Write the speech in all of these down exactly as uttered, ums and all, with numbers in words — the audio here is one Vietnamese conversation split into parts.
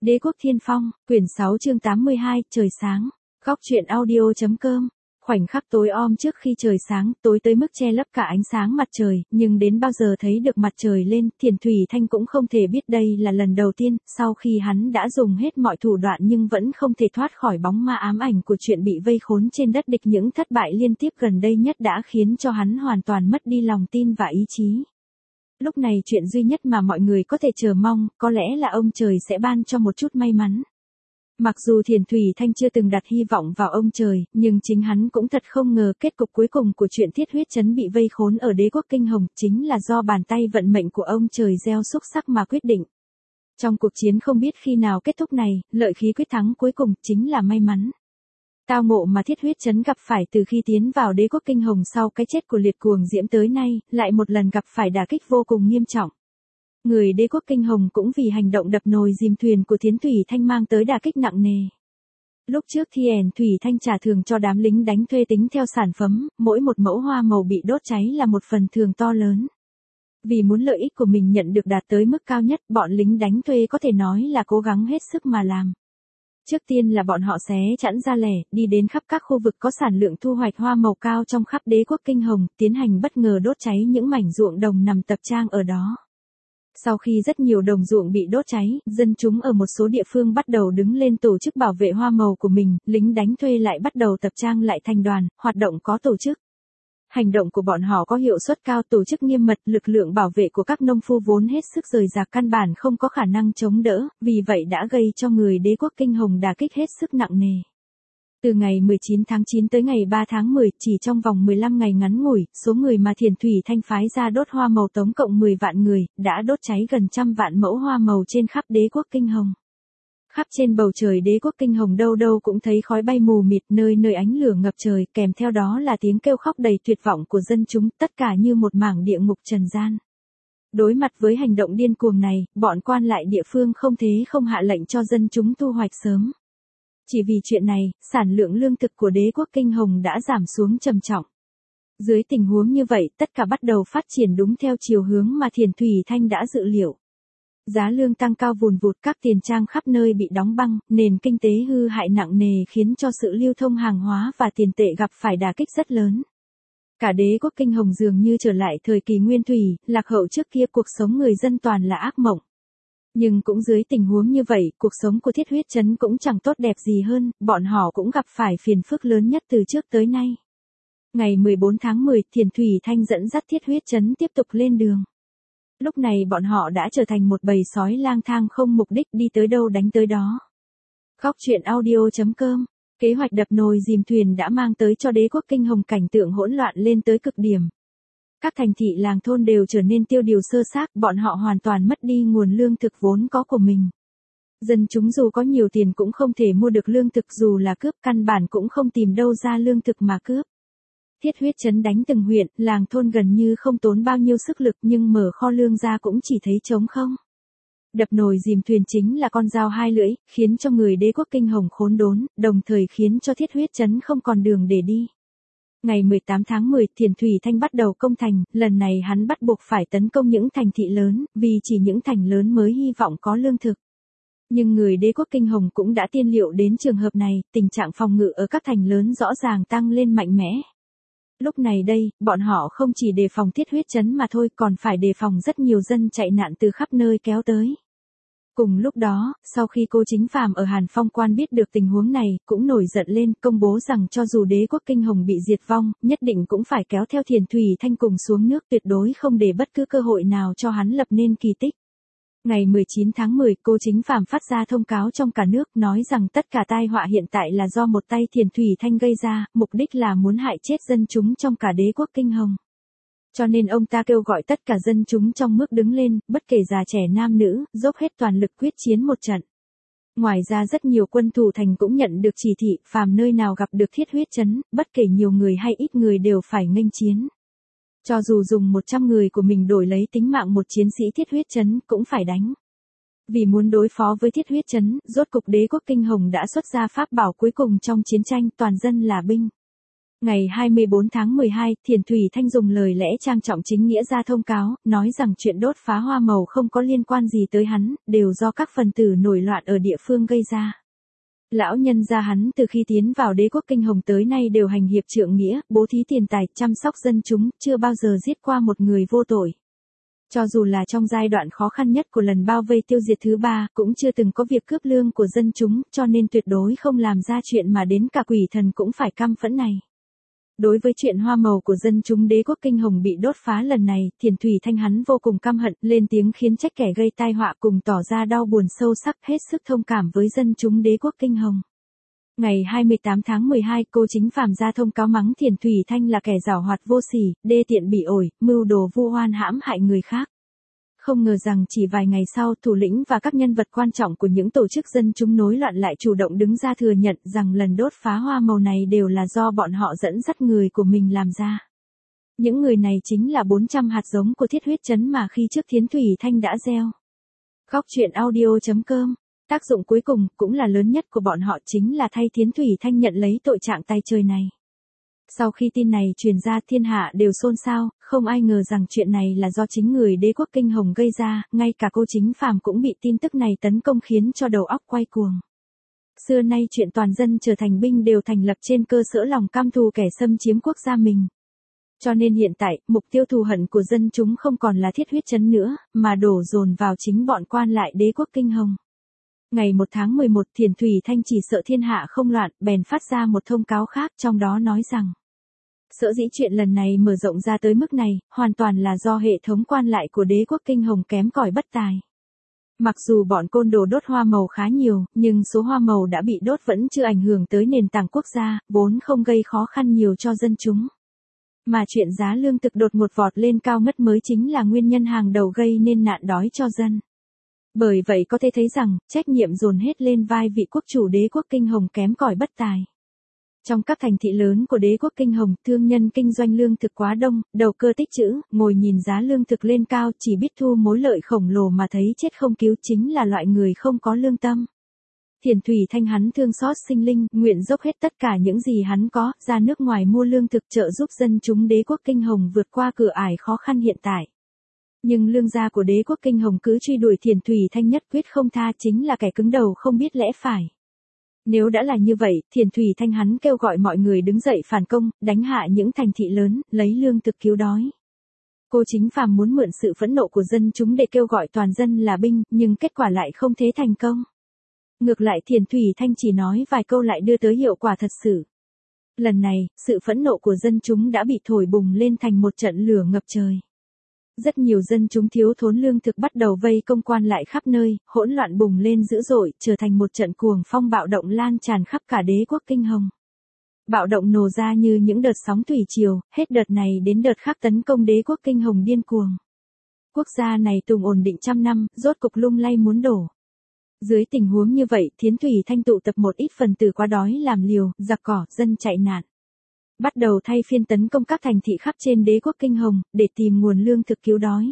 Đế quốc Thiên Phong, quyển sáu chương tám mươi hai, trời sáng. Góc truyện audio.com. Khoảnh khắc tối om trước khi trời sáng, tối tới mức che lấp cả ánh sáng mặt trời, nhưng đến bao giờ thấy được mặt trời lên, Thiền Thủy Thanh cũng không thể biết đây là lần đầu tiên, sau khi hắn đã dùng hết mọi thủ đoạn nhưng vẫn không thể thoát khỏi bóng ma ám ảnh của chuyện bị vây khốn trên đất địch. Những thất bại liên tiếp gần đây nhất đã khiến cho hắn hoàn toàn mất đi lòng tin và ý chí. Lúc này chuyện duy nhất mà mọi người có thể chờ mong, có lẽ là ông trời sẽ ban cho một chút may mắn. Mặc dù Thiền Thủy Thanh chưa từng đặt hy vọng vào ông trời, nhưng chính hắn cũng thật không ngờ kết cục cuối cùng của chuyện Thiết Huyết Trấn bị vây khốn ở Đế quốc Kinh Hồng chính là do bàn tay vận mệnh của ông trời gieo xúc sắc mà quyết định. Trong cuộc chiến không biết khi nào kết thúc này, lợi khí quyết thắng cuối cùng chính là may mắn. Tao ngộ mà Thiết Huyết Trấn gặp phải từ khi tiến vào Đế quốc Kinh Hồng sau cái chết của Liệt Cuồng Diễm tới nay, lại một lần gặp phải đả kích vô cùng nghiêm trọng. Người Đế quốc Kinh Hồng cũng vì hành động đập nồi dìm thuyền của Thiến Thủy Thanh mang tới đả kích nặng nề. Lúc trước Thiền Thủy Thanh trả thưởng cho đám lính đánh thuê tính theo sản phẩm, mỗi một mẫu hoa màu bị đốt cháy là một phần thưởng to lớn. Vì muốn lợi ích của mình nhận được đạt tới mức cao nhất, bọn lính đánh thuê có thể nói là cố gắng hết sức mà làm. Trước tiên là bọn họ xé chẵn ra lẻ, đi đến khắp các khu vực có sản lượng thu hoạch hoa màu cao trong khắp Đế quốc Kinh Hồng, tiến hành bất ngờ đốt cháy những mảnh ruộng đồng nằm tập trang ở đó. Sau khi rất nhiều đồng ruộng bị đốt cháy, dân chúng ở một số địa phương bắt đầu đứng lên tổ chức bảo vệ hoa màu của mình, lính đánh thuê lại bắt đầu tập trang lại thành đoàn, hoạt động có tổ chức. Hành động của bọn họ có hiệu suất cao, tổ chức nghiêm mật, lực lượng bảo vệ của các nông phu vốn hết sức rời rạc căn bản không có khả năng chống đỡ, vì vậy đã gây cho người Đế quốc Kinh Hồng đả kích hết sức nặng nề. Từ ngày mười chín tháng chín tới ngày ba tháng mười, chỉ trong vòng mười lăm ngày ngắn ngủi, số người mà Thiền Thủy Thanh phái ra đốt hoa màu tổng cộng mười vạn người, đã đốt cháy gần trăm vạn mẫu hoa màu trên khắp Đế quốc Kinh Hồng. Khắp trên bầu trời Đế quốc Kinh Hồng đâu đâu cũng thấy khói bay mù mịt, nơi nơi ánh lửa ngập trời, kèm theo đó là tiếng kêu khóc đầy tuyệt vọng của dân chúng, tất cả như một mảng địa ngục trần gian. Đối mặt với hành động điên cuồng này, bọn quan lại địa phương không thế không hạ lệnh cho dân chúng thu hoạch sớm. Chỉ vì chuyện này, sản lượng lương thực của Đế quốc Kinh Hồng đã giảm xuống trầm trọng. Dưới tình huống như vậy, tất cả bắt đầu phát triển đúng theo chiều hướng mà Thiền Thủy Thanh đã dự liệu. Giá lương tăng cao vùn vụt, các tiền trang khắp nơi bị đóng băng, nền kinh tế hư hại nặng nề khiến cho sự lưu thông hàng hóa và tiền tệ gặp phải đả kích rất lớn. Cả Đế quốc Kinh Hồng dường như trở lại thời kỳ nguyên thủy, lạc hậu trước kia, cuộc sống người dân toàn là ác mộng. Nhưng cũng dưới tình huống như vậy, cuộc sống của Thiết Huyết Trấn cũng chẳng tốt đẹp gì hơn, bọn họ cũng gặp phải phiền phức lớn nhất từ trước tới nay. Ngày mười bốn tháng mười, Thiền Thủy Thanh dẫn dắt Thiết Huyết Trấn tiếp tục lên đường. Lúc này bọn họ đã trở thành một bầy sói lang thang không mục đích, đi tới đâu đánh tới đó. Góc truyện audio.com. Kế hoạch đập nồi dìm thuyền đã mang tới cho Đế quốc Kinh Hồng cảnh tượng hỗn loạn lên tới cực điểm. Các thành thị làng thôn đều trở nên tiêu điều sơ xác, bọn họ hoàn toàn mất đi nguồn lương thực vốn có của mình. Dân chúng dù có nhiều tiền cũng không thể mua được lương thực, dù là cướp căn bản cũng không tìm đâu ra lương thực mà cướp. Thiết Huyết Trấn đánh từng huyện, làng thôn gần như không tốn bao nhiêu sức lực, nhưng mở kho lương ra cũng chỉ thấy trống không. Đập nồi dìm thuyền chính là con dao hai lưỡi, khiến cho người Đế quốc Kinh Hồng khốn đốn, đồng thời khiến cho Thiết Huyết Trấn không còn đường để đi. Ngày mười tám tháng mười, Thiền Thủy Thanh bắt đầu công thành, lần này hắn bắt buộc phải tấn công những thành thị lớn, vì chỉ những thành lớn mới hy vọng có lương thực. Nhưng người Đế quốc Kinh Hồng cũng đã tiên liệu đến trường hợp này, tình trạng phòng ngự ở các thành lớn rõ ràng tăng lên mạnh mẽ. Lúc này đây, bọn họ không chỉ đề phòng Thiết Huyết Trấn mà thôi, còn phải đề phòng rất nhiều dân chạy nạn từ khắp nơi kéo tới. Cùng lúc đó, sau khi cô Chính Phàm ở Hàn Phong Quan biết được tình huống này, cũng nổi giận lên, công bố rằng cho dù Đế quốc Kinh Hồng bị diệt vong, nhất định cũng phải kéo theo Thiền Thủy Thanh cùng xuống nước, tuyệt đối không để bất cứ cơ hội nào cho hắn lập nên kỳ tích. Ngày mười chín tháng mười, cô Chính Phàm phát ra thông cáo trong cả nước, nói rằng tất cả tai họa hiện tại là do một tay Thiền Thủy Thanh gây ra, mục đích là muốn hại chết dân chúng trong cả Đế quốc Kinh Hồng. Cho nên ông ta kêu gọi tất cả dân chúng trong nước đứng lên, bất kể già trẻ nam nữ, dốc hết toàn lực quyết chiến một trận. Ngoài ra rất nhiều quân thủ thành cũng nhận được chỉ thị, phàm nơi nào gặp được Thiết Huyết Trấn, bất kể nhiều người hay ít người đều phải nghênh chiến. Cho dù dùng một trăm người của mình đổi lấy tính mạng một chiến sĩ Thiết Huyết Trấn, cũng phải đánh. Vì muốn đối phó với Thiết Huyết Trấn, rốt cục Đế quốc Kinh Hồng đã xuất ra pháp bảo cuối cùng trong chiến tranh, toàn dân là binh. Ngày hai mươi bốn tháng mười hai, Thiền Thủy Thanh dùng lời lẽ trang trọng chính nghĩa ra thông cáo, nói rằng chuyện đốt phá hoa màu không có liên quan gì tới hắn, đều do các phần tử nổi loạn ở địa phương gây ra. Lão nhân gia hắn từ khi tiến vào đế quốc Kinh Hồng tới nay đều hành hiệp trượng nghĩa, bố thí tiền tài, chăm sóc dân chúng, chưa bao giờ giết qua một người vô tội. Cho dù là trong giai đoạn khó khăn nhất của lần bao vây tiêu diệt thứ ba, cũng chưa từng có việc cướp lương của dân chúng, cho nên tuyệt đối không làm ra chuyện mà đến cả quỷ thần cũng phải căm phẫn này. Đối với chuyện hoa màu của dân chúng đế quốc Kinh Hồng bị đốt phá lần này, Thiền Thủy Thanh hắn vô cùng căm hận, lên tiếng khiến trách kẻ gây tai họa cùng tỏ ra đau buồn sâu sắc, hết sức thông cảm với dân chúng đế quốc Kinh Hồng. Ngày hai mươi tám tháng mười hai, cô chính phàm ra thông cáo mắng Thiền Thủy Thanh là kẻ giảo hoạt vô sỉ, đê tiện bị ổi, mưu đồ vu oan hãm hại người khác. Không ngờ rằng chỉ vài ngày sau, thủ lĩnh và các nhân vật quan trọng của những tổ chức dân chúng nối loạn lại chủ động đứng ra thừa nhận rằng lần đốt phá hoa màu này đều là do bọn họ dẫn dắt người của mình làm ra. Những người này chính là bốn trăm hạt giống của thiết huyết trấn mà khi trước Thiến Thủy Thanh đã gieo. Góc truyện audio chấm com. Tác dụng cuối cùng, cũng là lớn nhất của bọn họ chính là thay Thiến Thủy Thanh nhận lấy tội trạng tay trời này. Sau khi tin này truyền ra thiên hạ đều xôn xao, không ai ngờ rằng chuyện này là do chính người đế quốc Kinh Hồng gây ra, ngay cả cô chính phàm cũng bị tin tức này tấn công khiến cho đầu óc quay cuồng. Xưa nay chuyện toàn dân trở thành binh đều thành lập trên cơ sở lòng căm thù kẻ xâm chiếm quốc gia mình. Cho nên hiện tại, mục tiêu thù hận của dân chúng không còn là thiết huyết trấn nữa, mà đổ dồn vào chính bọn quan lại đế quốc Kinh Hồng. Ngày một tháng mười một, Thiền Thủy Thanh chỉ sợ thiên hạ không loạn, bèn phát ra một thông cáo khác, trong đó nói rằng sở dĩ chuyện lần này mở rộng ra tới mức này, hoàn toàn là do hệ thống quan lại của đế quốc Kinh Hồng kém cỏi bất tài. Mặc dù bọn côn đồ đốt hoa màu khá nhiều, nhưng số hoa màu đã bị đốt vẫn chưa ảnh hưởng tới nền tảng quốc gia, vốn không gây khó khăn nhiều cho dân chúng. Mà chuyện giá lương thực đột ngột vọt lên cao ngất mới chính là nguyên nhân hàng đầu gây nên nạn đói cho dân. Bởi vậy có thể thấy rằng, trách nhiệm dồn hết lên vai vị quốc chủ đế quốc Kinh Hồng kém cỏi bất tài. Trong các thành thị lớn của đế quốc Kinh Hồng, thương nhân kinh doanh lương thực quá đông, đầu cơ tích trữ, ngồi nhìn giá lương thực lên cao chỉ biết thu mối lợi khổng lồ mà thấy chết không cứu chính là loại người không có lương tâm. Thiền Thủy Thanh hắn thương xót sinh linh, nguyện dốc hết tất cả những gì hắn có, ra nước ngoài mua lương thực trợ giúp dân chúng đế quốc Kinh Hồng vượt qua cửa ải khó khăn hiện tại. Nhưng lương gia của đế quốc Kinh Hồng cứ truy đuổi Thiền Thủy Thanh nhất quyết không tha chính là kẻ cứng đầu không biết lẽ phải. Nếu đã là như vậy, Thiền Thủy Thanh hắn kêu gọi mọi người đứng dậy phản công, đánh hạ những thành thị lớn, lấy lương thực cứu đói. Cô chính phàm muốn mượn sự phẫn nộ của dân chúng để kêu gọi toàn dân là binh, nhưng kết quả lại không thế thành công. Ngược lại Thiền Thủy Thanh chỉ nói vài câu lại đưa tới hiệu quả thật sự. Lần này, sự phẫn nộ của dân chúng đã bị thổi bùng lên thành một trận lửa ngập trời. Rất nhiều dân chúng thiếu thốn lương thực bắt đầu vây công quan lại khắp nơi, hỗn loạn bùng lên dữ dội, trở thành một trận cuồng phong bạo động lan tràn khắp cả đế quốc Kinh Hồng. Bạo động nổ ra như những đợt sóng thủy triều, hết đợt này đến đợt khác tấn công đế quốc Kinh Hồng điên cuồng. Quốc gia này tùng ổn định trăm năm, rốt cục lung lay muốn đổ. Dưới tình huống như vậy, Thiến Thủy Thanh tụ tập một ít phần tử quá đói làm liều, giặc cỏ, dân chạy nạn. Bắt đầu thay phiên tấn công các thành thị khắp trên đế quốc Kinh Hồng, để tìm nguồn lương thực cứu đói.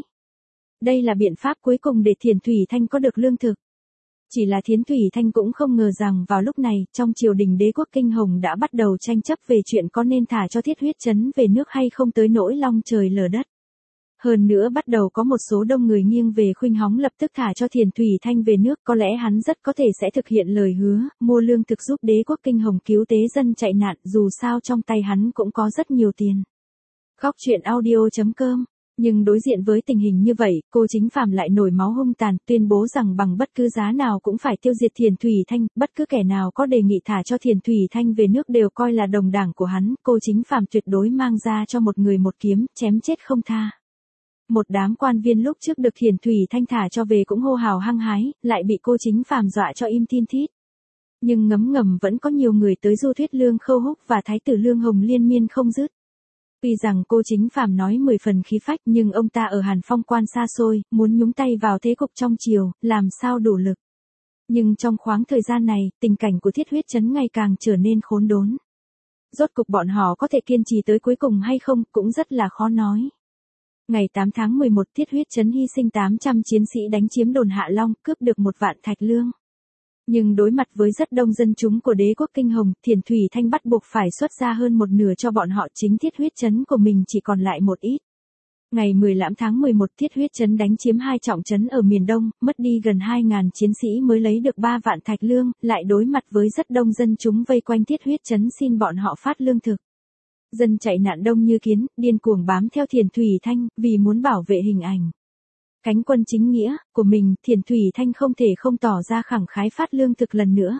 Đây là biện pháp cuối cùng để Thiền Thủy Thanh có được lương thực. Chỉ là Thiến Thủy Thanh cũng không ngờ rằng vào lúc này, trong triều đình đế quốc Kinh Hồng đã bắt đầu tranh chấp về chuyện có nên thả cho thiết huyết trấn về nước hay không tới nỗi long trời lở đất. Hơn nữa bắt đầu có một số đông người nghiêng về khuynh hóng lập tức thả cho Thiền Thủy Thanh về nước, có lẽ hắn rất có thể sẽ thực hiện lời hứa, mua lương thực giúp đế quốc Kinh Hồng cứu tế dân chạy nạn, dù sao trong tay hắn cũng có rất nhiều tiền. Góc truyện audio chấm com. Nhưng đối diện với tình hình như vậy, cô chính phàm lại nổi máu hung tàn, tuyên bố rằng bằng bất cứ giá nào cũng phải tiêu diệt Thiền Thủy Thanh, bất cứ kẻ nào có đề nghị thả cho Thiền Thủy Thanh về nước đều coi là đồng đảng của hắn, cô chính phàm tuyệt đối mang ra cho một người một kiếm, chém chết không tha. Một đám quan viên lúc trước được Thiền Thủy Thanh thả cho về cũng hô hào hăng hái, lại bị cô chính phàm dọa cho im thiên thít. Nhưng ngấm ngầm vẫn có nhiều người tới du thuyết Lương Khâu Húc và Thái tử Lương Hồng liên miên không dứt. Tuy rằng cô chính phàm nói mười phần khí phách nhưng ông ta ở Hàn Phong quan xa xôi, muốn nhúng tay vào thế cục trong triều, làm sao đủ lực. Nhưng trong khoảng thời gian này, tình cảnh của thiết huyết trấn ngày càng trở nên khốn đốn. Rốt cục bọn họ có thể kiên trì tới cuối cùng hay không cũng rất là khó nói. Ngày tám tháng mười một, thiết huyết trấn hy sinh tám trăm chiến sĩ đánh chiếm đồn Hạ Long, cướp được một vạn thạch lương. Nhưng đối mặt với rất đông dân chúng của đế quốc Kinh Hồng, Thiền Thủy Thanh bắt buộc phải xuất ra hơn một nửa cho bọn họ, chính Thiết Huyết Trấn của mình chỉ còn lại một ít. Ngày mười lăm tháng mười một, Thiết Huyết Trấn đánh chiếm hai trọng trấn ở miền Đông, mất đi gần hai nghìn chiến sĩ mới lấy được ba vạn thạch lương, lại đối mặt với rất đông dân chúng vây quanh Thiết Huyết Trấn xin bọn họ phát lương thực. Dân chạy nạn đông như kiến, điên cuồng bám theo Thiền Thủy Thanh, vì muốn bảo vệ hình ảnh cánh quân chính nghĩa của mình, Thiền Thủy Thanh không thể không tỏ ra khẳng khái phát lương thực lần nữa.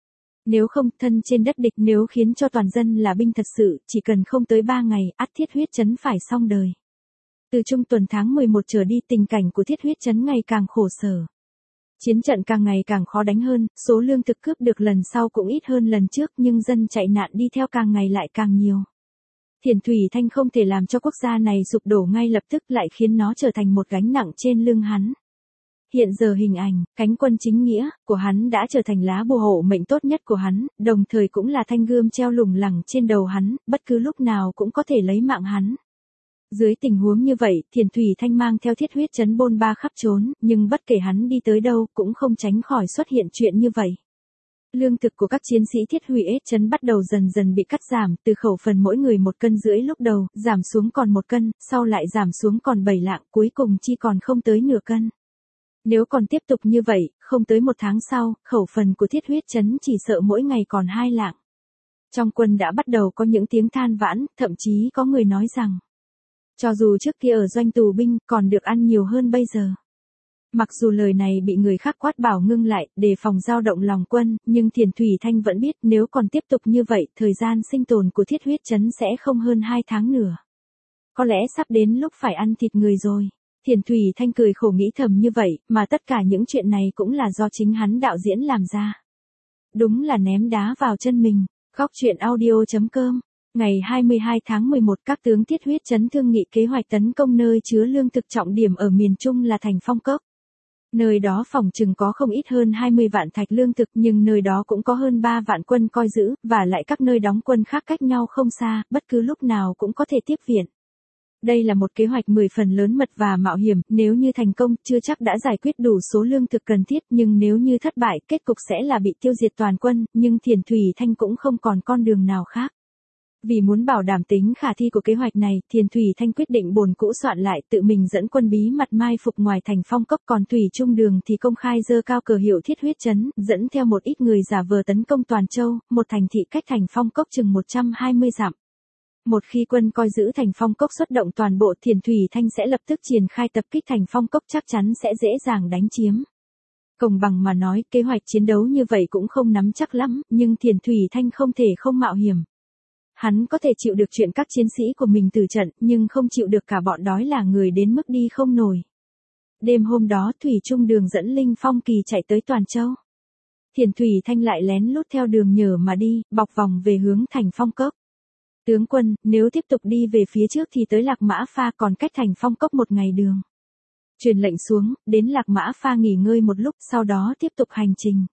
Nếu không, thân trên đất địch, nếu khiến cho toàn dân là binh thật sự, chỉ cần không tới ba ngày, ắt Thiết Huyết Trấn phải xong đời. Từ trung tuần tháng mười một trở đi, tình cảnh của Thiết Huyết Trấn ngày càng khổ sở. Chiến trận càng ngày càng khó đánh hơn, số lương thực cướp được lần sau cũng ít hơn lần trước, nhưng dân chạy nạn đi theo càng ngày lại càng nhiều. Thiền Thủy Thanh không thể làm cho quốc gia này sụp đổ ngay lập tức, lại khiến nó trở thành một gánh nặng trên lưng hắn. Hiện giờ hình ảnh, cánh quân chính nghĩa của hắn đã trở thành lá bùa hộ mệnh tốt nhất của hắn, đồng thời cũng là thanh gươm treo lủng lẳng trên đầu hắn, bất cứ lúc nào cũng có thể lấy mạng hắn. Dưới tình huống như vậy, Thiền Thủy Thanh mang theo Thiết Huyết Trấn bôn ba khắp trốn, nhưng bất kể hắn đi tới đâu cũng không tránh khỏi xuất hiện chuyện như vậy. Lương thực của các chiến sĩ Thiết Huyết Trấn bắt đầu dần dần bị cắt giảm, từ khẩu phần mỗi người một cân rưỡi lúc đầu, giảm xuống còn một cân, sau lại giảm xuống còn bảy lạng, cuối cùng chỉ còn không tới nửa cân. Nếu còn tiếp tục như vậy, không tới một tháng sau, khẩu phần của Thiết Huyết Trấn chỉ sợ mỗi ngày còn hai lạng. Trong quân đã bắt đầu có những tiếng than vãn, thậm chí có người nói rằng, cho dù trước kia ở doanh tù binh, còn được ăn nhiều hơn bây giờ. Mặc dù lời này bị người khác quát bảo ngưng lại, để phòng dao động lòng quân, nhưng Thiền Thủy Thanh vẫn biết nếu còn tiếp tục như vậy, thời gian sinh tồn của Thiết Huyết Trấn sẽ không hơn hai tháng nữa. Có lẽ sắp đến lúc phải ăn thịt người rồi. Thiền Thủy Thanh cười khổ nghĩ thầm như vậy, mà tất cả những chuyện này cũng là do chính hắn đạo diễn làm ra. Đúng là ném đá vào chân mình. Góc truyện audio chấm com. Ngày hai mươi hai tháng mười một, các tướng Thiết Huyết Trấn thương nghị kế hoạch tấn công nơi chứa lương thực trọng điểm ở miền Trung là thành Phong Cốc. Nơi đó phòng chừng có không ít hơn hai mươi vạn thạch lương thực, nhưng nơi đó cũng có hơn ba vạn quân coi giữ, và lại các nơi đóng quân khác cách nhau không xa, bất cứ lúc nào cũng có thể tiếp viện. Đây là một kế hoạch mười phần lớn mật và mạo hiểm, nếu như thành công, chưa chắc đã giải quyết đủ số lương thực cần thiết, nhưng nếu như thất bại, kết cục sẽ là bị tiêu diệt toàn quân, nhưng Thiền Thủy Thanh cũng không còn con đường nào khác. Vì muốn bảo đảm tính khả thi của kế hoạch này, Thiền Thủy Thanh quyết định bồn cũ soạn lại, tự mình dẫn quân bí mật mai phục ngoài thành Phong Cốc, còn Thủy Trung Đường thì công khai giơ cao cờ hiệu Thiết Huyết Trấn, dẫn theo một ít người giả vờ tấn công Toàn Châu, một thành thị cách thành Phong Cốc chừng một trăm hai mươi dặm. Một khi quân coi giữ thành Phong Cốc xuất động toàn bộ, Thiền Thủy Thanh sẽ lập tức triển khai tập kích thành Phong Cốc, chắc chắn sẽ dễ dàng đánh chiếm. Công bằng mà nói, kế hoạch chiến đấu như vậy cũng không nắm chắc lắm, nhưng Thiền Thủy Thanh không thể không mạo hiểm. Hắn có thể chịu được chuyện các chiến sĩ của mình tử trận, nhưng không chịu được cả bọn đói là người đến mức đi không nổi. Đêm hôm đó, Thủy Trung Đường dẫn Linh Phong Kỳ chạy tới Toàn Châu. Thiền Thủy Thanh lại lén lút theo đường nhờ mà đi, bọc vòng về hướng thành Phong Cốc. Tướng quân, nếu tiếp tục đi về phía trước thì tới Lạc Mã Pha, còn cách thành Phong Cốc một ngày đường. Truyền lệnh xuống, đến Lạc Mã Pha nghỉ ngơi một lúc, sau đó tiếp tục hành trình.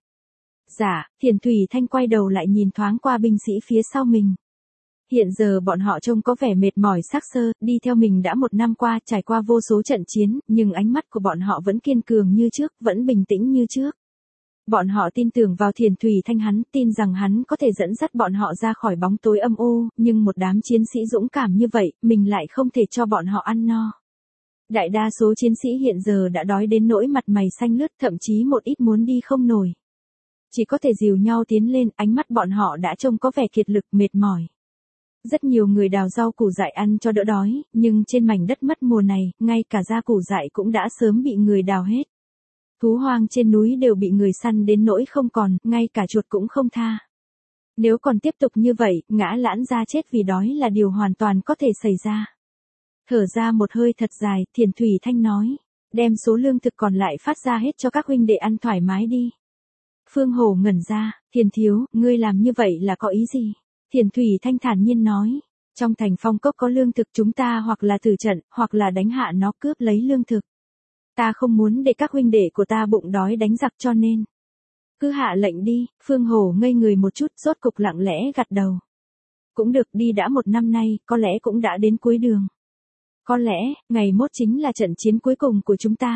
Dạ, Thiền Thủy Thanh quay đầu lại nhìn thoáng qua binh sĩ phía sau mình. Hiện giờ bọn họ trông có vẻ mệt mỏi xác xơ, đi theo mình đã một năm qua, trải qua vô số trận chiến, nhưng ánh mắt của bọn họ vẫn kiên cường như trước, vẫn bình tĩnh như trước. Bọn họ tin tưởng vào Thiền Thủy Thanh hắn, tin rằng hắn có thể dẫn dắt bọn họ ra khỏi bóng tối âm u, nhưng một đám chiến sĩ dũng cảm như vậy, mình lại không thể cho bọn họ ăn no. Đại đa số chiến sĩ hiện giờ đã đói đến nỗi mặt mày xanh lướt, thậm chí một ít muốn đi không nổi. Chỉ có thể dìu nhau tiến lên, ánh mắt bọn họ đã trông có vẻ kiệt lực, mệt mỏi. Rất nhiều người đào rau củ dại ăn cho đỡ đói, nhưng trên mảnh đất mất mùa này, ngay cả da củ dại cũng đã sớm bị người đào hết. Thú hoang trên núi đều bị người săn đến nỗi không còn, ngay cả chuột cũng không tha. Nếu còn tiếp tục như vậy, ngã lãn ra chết vì đói là điều hoàn toàn có thể xảy ra. Thở ra một hơi thật dài, Thiền Thủy Thanh nói, đem số lương thực còn lại phát ra hết cho các huynh đệ ăn thoải mái đi. Phương Hổ ngẩn ra, Thiền thiếu, ngươi làm như vậy là có ý gì? Thiền Thủy Thanh thản nhiên nói, trong thành Phong Cốc có lương thực, chúng ta hoặc là tử trận, hoặc là đánh hạ nó cướp lấy lương thực. Ta không muốn để các huynh đệ của ta bụng đói đánh giặc, cho nên cứ hạ lệnh đi. Phương Hổ ngây người một chút, rốt cục lặng lẽ gật đầu. Cũng được, đi đã một năm nay, có lẽ cũng đã đến cuối đường. Có lẽ, ngày mốt chính là trận chiến cuối cùng của chúng ta.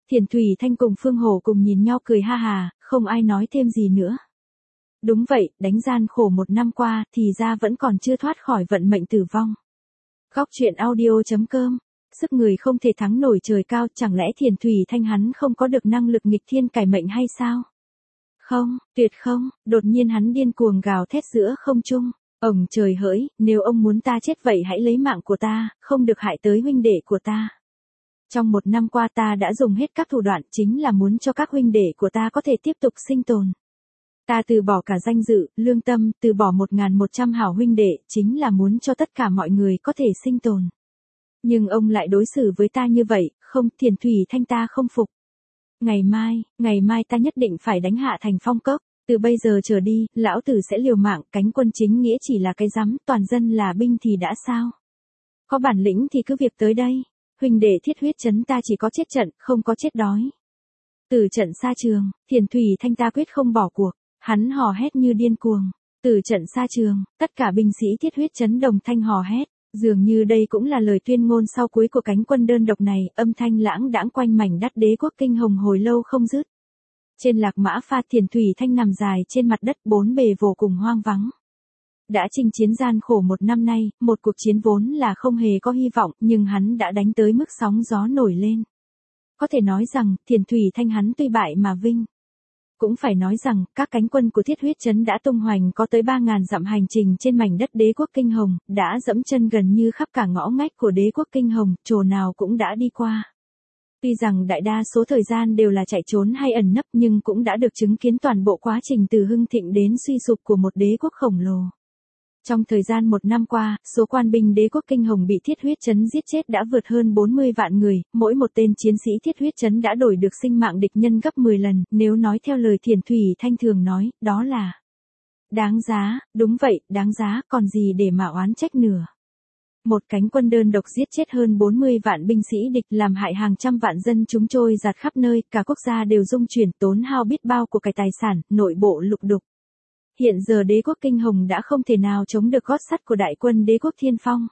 Thiền Thủy Thanh cùng Phương Hổ cùng nhìn nhau cười ha hà, không ai nói thêm gì nữa. Đúng vậy, đánh gian khổ một năm qua, thì ra vẫn còn chưa thoát khỏi vận mệnh tử vong. Góc truyện audio.com. Sức người không thể thắng nổi trời cao, chẳng lẽ Thiền Thủy Thanh hắn không có được năng lực nghịch thiên cải mệnh hay sao? Không, tuyệt không, đột nhiên hắn điên cuồng gào thét giữa không trung. Ông trời hỡi, nếu ông muốn ta chết vậy hãy lấy mạng của ta, không được hại tới huynh đệ của ta. Trong một năm qua ta đã dùng hết các thủ đoạn chính là muốn cho các huynh đệ của ta có thể tiếp tục sinh tồn. Ta từ bỏ cả danh dự, lương tâm, từ bỏ một nghìn một trăm hảo huynh đệ, chính là muốn cho tất cả mọi người có thể sinh tồn. Nhưng ông lại đối xử với ta như vậy, không, Thiền Thủy Thanh ta không phục. Ngày mai, ngày mai ta nhất định phải đánh hạ thành Phong Cốc, từ bây giờ trở đi, lão tử sẽ liều mạng, cánh quân chính nghĩa chỉ là cái rắm, toàn dân là binh thì đã sao? Có bản lĩnh thì cứ việc tới đây, huynh đệ Thiết Huyết trấn ta chỉ có chết trận, không có chết đói. Từ trận xa trường, Thiền Thủy Thanh ta quyết không bỏ cuộc, hắn hò hét như điên cuồng. Từ trận xa trường, tất cả binh sĩ Thiết Huyết trấn đồng thanh hò hét. Dường như đây cũng là lời tuyên ngôn sau cuối của cánh quân đơn độc này, âm thanh lãng đãng quanh mảnh đất đế quốc kinh hồng hồi lâu không dứt. Trên lạc mã pha, Thiền Thủy Thanh nằm dài trên mặt đất bốn bề vô cùng hoang vắng. Đã chinh chiến gian khổ một năm nay, một cuộc chiến vốn là không hề có hy vọng, nhưng hắn đã đánh tới mức sóng gió nổi lên. Có thể nói rằng, Thiền Thủy Thanh hắn tuy bại mà vinh. Cũng phải nói rằng, các cánh quân của Thiết Huyết trấn đã tung hoành có tới ba ngàn dặm hành trình trên mảnh đất đế quốc kinh hồng, đã dẫm chân gần như khắp cả ngõ ngách của đế quốc kinh hồng, chỗ nào cũng đã đi qua. Tuy rằng đại đa số thời gian đều là chạy trốn hay ẩn nấp nhưng cũng đã được chứng kiến toàn bộ quá trình từ hưng thịnh đến suy sụp của một đế quốc khổng lồ. Trong thời gian một năm qua, số quan binh đế quốc kinh hồng bị Thiết Huyết trấn giết chết đã vượt hơn bốn mươi vạn người, mỗi một tên chiến sĩ Thiết Huyết trấn đã đổi được sinh mạng địch nhân gấp mười lần, nếu nói theo lời Thiền Thủy Thanh thường nói, đó là đáng giá, đúng vậy, đáng giá, còn gì để mà oán trách nữa. Một cánh quân đơn độc giết chết hơn bốn mươi vạn binh sĩ địch, làm hại hàng trăm vạn dân chúng trôi dạt khắp nơi, cả quốc gia đều rung chuyển, tốn hao biết bao của cải tài sản, nội bộ lục đục. Hiện giờ đế quốc kinh hồng đã không thể nào chống được gót sắt của đại quân đế quốc Thiên Phong.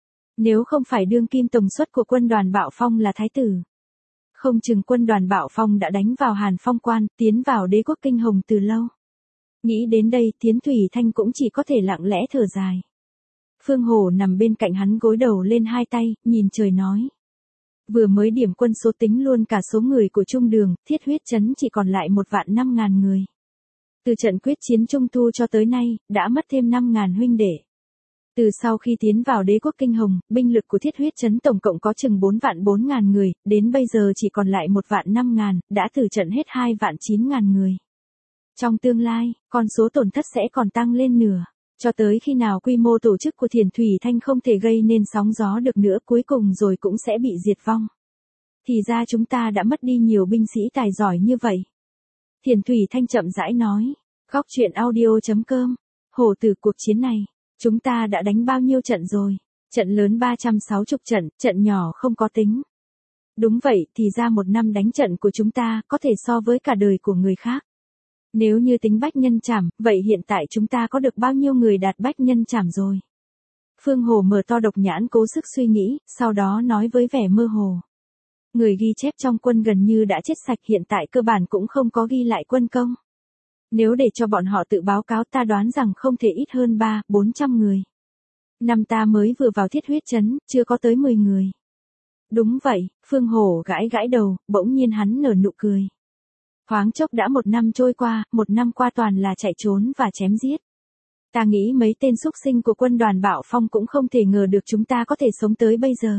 Nếu không phải đương kim tổng suất của quân đoàn Bạo Phong là thái tử, không chừng quân đoàn Bạo Phong đã đánh vào Hàn Phong quan, tiến vào đế quốc kinh hồng từ lâu. Nghĩ đến đây, Thiền Thủy Thanh cũng chỉ có thể lặng lẽ thở dài. Phương Hổ nằm bên cạnh hắn gối đầu lên hai tay, nhìn trời nói. Vừa mới điểm quân số tính luôn cả số người của trung đường, Thiết Huyết trấn chỉ còn lại một vạn năm ngàn người. Từ trận quyết chiến Trung Thu cho tới nay, đã mất thêm năm ngàn huynh đệ. Từ sau khi tiến vào đế quốc kinh hồng, binh lực của Thiết Huyết trấn tổng cộng có chừng bốn vạn bốn ngàn người, đến bây giờ chỉ còn lại một vạn năm ngàn, đã từ trận hết hai vạn chín ngàn người. Trong tương lai, con số tổn thất sẽ còn tăng lên nửa. Cho tới khi nào quy mô tổ chức của Thiền Thủy Thanh không thể gây nên sóng gió được nữa, cuối cùng rồi cũng sẽ bị diệt vong. Thì ra chúng ta đã mất đi nhiều binh sĩ tài giỏi như vậy. Thiền Thủy Thanh chậm rãi nói. Góc truyện audio.com. Hổ tử, cuộc chiến này, chúng ta đã đánh bao nhiêu trận rồi? Trận lớn ba trăm sáu mươi trận, trận nhỏ không có tính. Đúng vậy, thì ra một năm đánh trận của chúng ta có thể so với cả đời của người khác. Nếu như tính bách nhân trảm, vậy hiện tại chúng ta có được bao nhiêu người đạt bách nhân trảm rồi? Phương Hổ mở to độc nhãn cố sức suy nghĩ, sau đó nói với vẻ mơ hồ. Người ghi chép trong quân gần như đã chết sạch, hiện tại cơ bản cũng không có ghi lại quân công. Nếu để cho bọn họ tự báo cáo, ta đoán rằng không thể ít hơn ba, bốn trăm người. Năm ta mới vừa vào Thiết Huyết trấn, chưa có tới mười người. Đúng vậy, Phương Hổ gãi gãi đầu, bỗng nhiên hắn nở nụ cười. Thoáng chốc đã một năm trôi qua, một năm qua toàn là chạy trốn và chém giết. Ta nghĩ mấy tên súc sinh của quân đoàn Bạo Phong cũng không thể ngờ được chúng ta có thể sống tới bây giờ.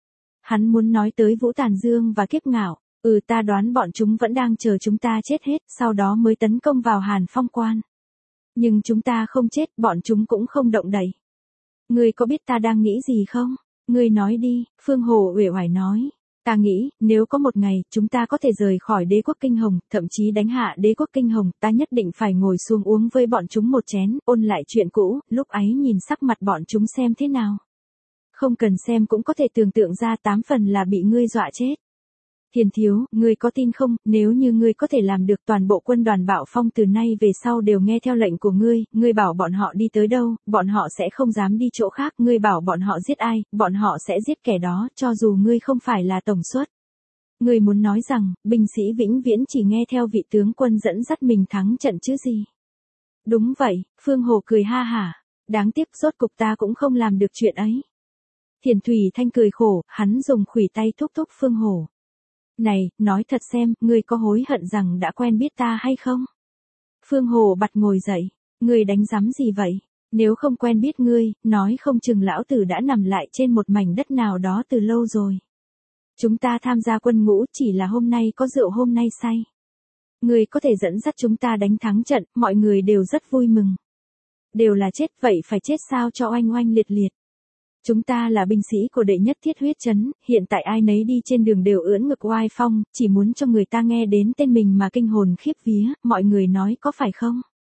Hắn muốn nói tới Vũ Tàn Dương và Kiếp Ngạo, ừ ta đoán bọn chúng vẫn đang chờ chúng ta chết hết, sau đó mới tấn công vào Hàn Phong quan. Nhưng chúng ta không chết, bọn chúng cũng không động đậy. Ngươi có biết ta đang nghĩ gì không? Ngươi nói đi, Phương Hổ uể oải nói. Ta nghĩ, nếu có một ngày, chúng ta có thể rời khỏi đế quốc kinh hồng, thậm chí đánh hạ đế quốc kinh hồng, ta nhất định phải ngồi xuống uống với bọn chúng một chén, ôn lại chuyện cũ, lúc ấy nhìn sắc mặt bọn chúng xem thế nào. Không cần xem cũng có thể tưởng tượng ra tám phần là bị ngươi dọa chết. Thiền thiếu, ngươi có tin không, nếu như ngươi có thể làm được, toàn bộ quân đoàn Bạo Phong từ nay về sau đều nghe theo lệnh của ngươi, ngươi bảo bọn họ đi tới đâu, bọn họ sẽ không dám đi chỗ khác, ngươi bảo bọn họ giết ai, bọn họ sẽ giết kẻ đó, cho dù ngươi không phải là tổng suất. Ngươi muốn nói rằng, binh sĩ vĩnh viễn chỉ nghe theo vị tướng quân dẫn dắt mình thắng trận chứ gì? Đúng vậy, Phương Hổ cười ha hả. Đáng tiếc rốt cục ta cũng không làm được chuyện ấy. Thiền Thủy Thanh cười khổ, hắn dùng khuỷu tay thúc thúc Phương Hổ. Này, nói thật xem, ngươi có hối hận rằng đã quen biết ta hay không? Phương Hổ bật ngồi dậy, ngươi đánh giám gì vậy? Nếu không quen biết ngươi, nói không chừng lão tử đã nằm lại trên một mảnh đất nào đó từ lâu rồi. Chúng ta tham gia quân ngũ chỉ là hôm nay có rượu hôm nay say. Ngươi có thể dẫn dắt chúng ta đánh thắng trận, mọi người đều rất vui mừng. Đều là chết, vậy phải chết sao cho oanh oanh liệt liệt. Chúng ta là binh sĩ của đệ nhất thiết huyết trấn, hiện tại ai nấy đi trên đường đều ưỡn ngực oai phong, chỉ muốn cho người ta nghe đến tên mình mà kinh hồn khiếp vía, mọi người nói có phải không?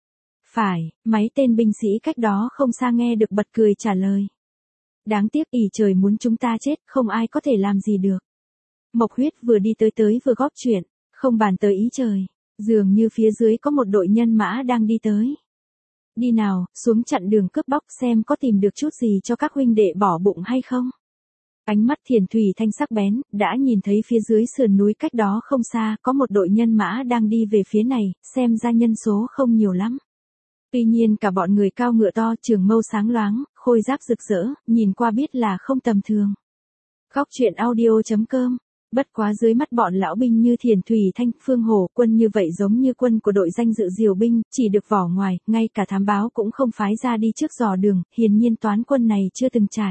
Phải, mấy tên binh sĩ cách đó không xa nghe được bật cười trả lời. Đáng tiếc ỷ trời muốn chúng ta chết, không ai có thể làm gì được. Mộc Huyết vừa đi tới tới vừa góp chuyện, không bàn tới ý trời, dường như phía dưới có một đội nhân mã đang đi tới. Đi nào, xuống chặn đường cướp bóc xem có tìm được chút gì cho các huynh đệ bỏ bụng hay không. Ánh mắt Thiền Thủy Thanh sắc bén, đã nhìn thấy phía dưới sườn núi cách đó không xa, có một đội nhân mã đang đi về phía này, xem ra nhân số không nhiều lắm. Tuy nhiên cả bọn người cao ngựa to, trường mâu sáng loáng, khôi giáp rực rỡ, nhìn qua biết là không tầm thường. Góc truyện audio chấm com. Bất quá dưới mắt bọn lão binh như Thiền Thủy Thanh, Phương Hổ, quân như vậy giống như quân của đội danh dự diều binh, chỉ được vỏ ngoài, ngay cả thám báo cũng không phái ra đi trước dò đường, hiển nhiên toán quân này chưa từng trải.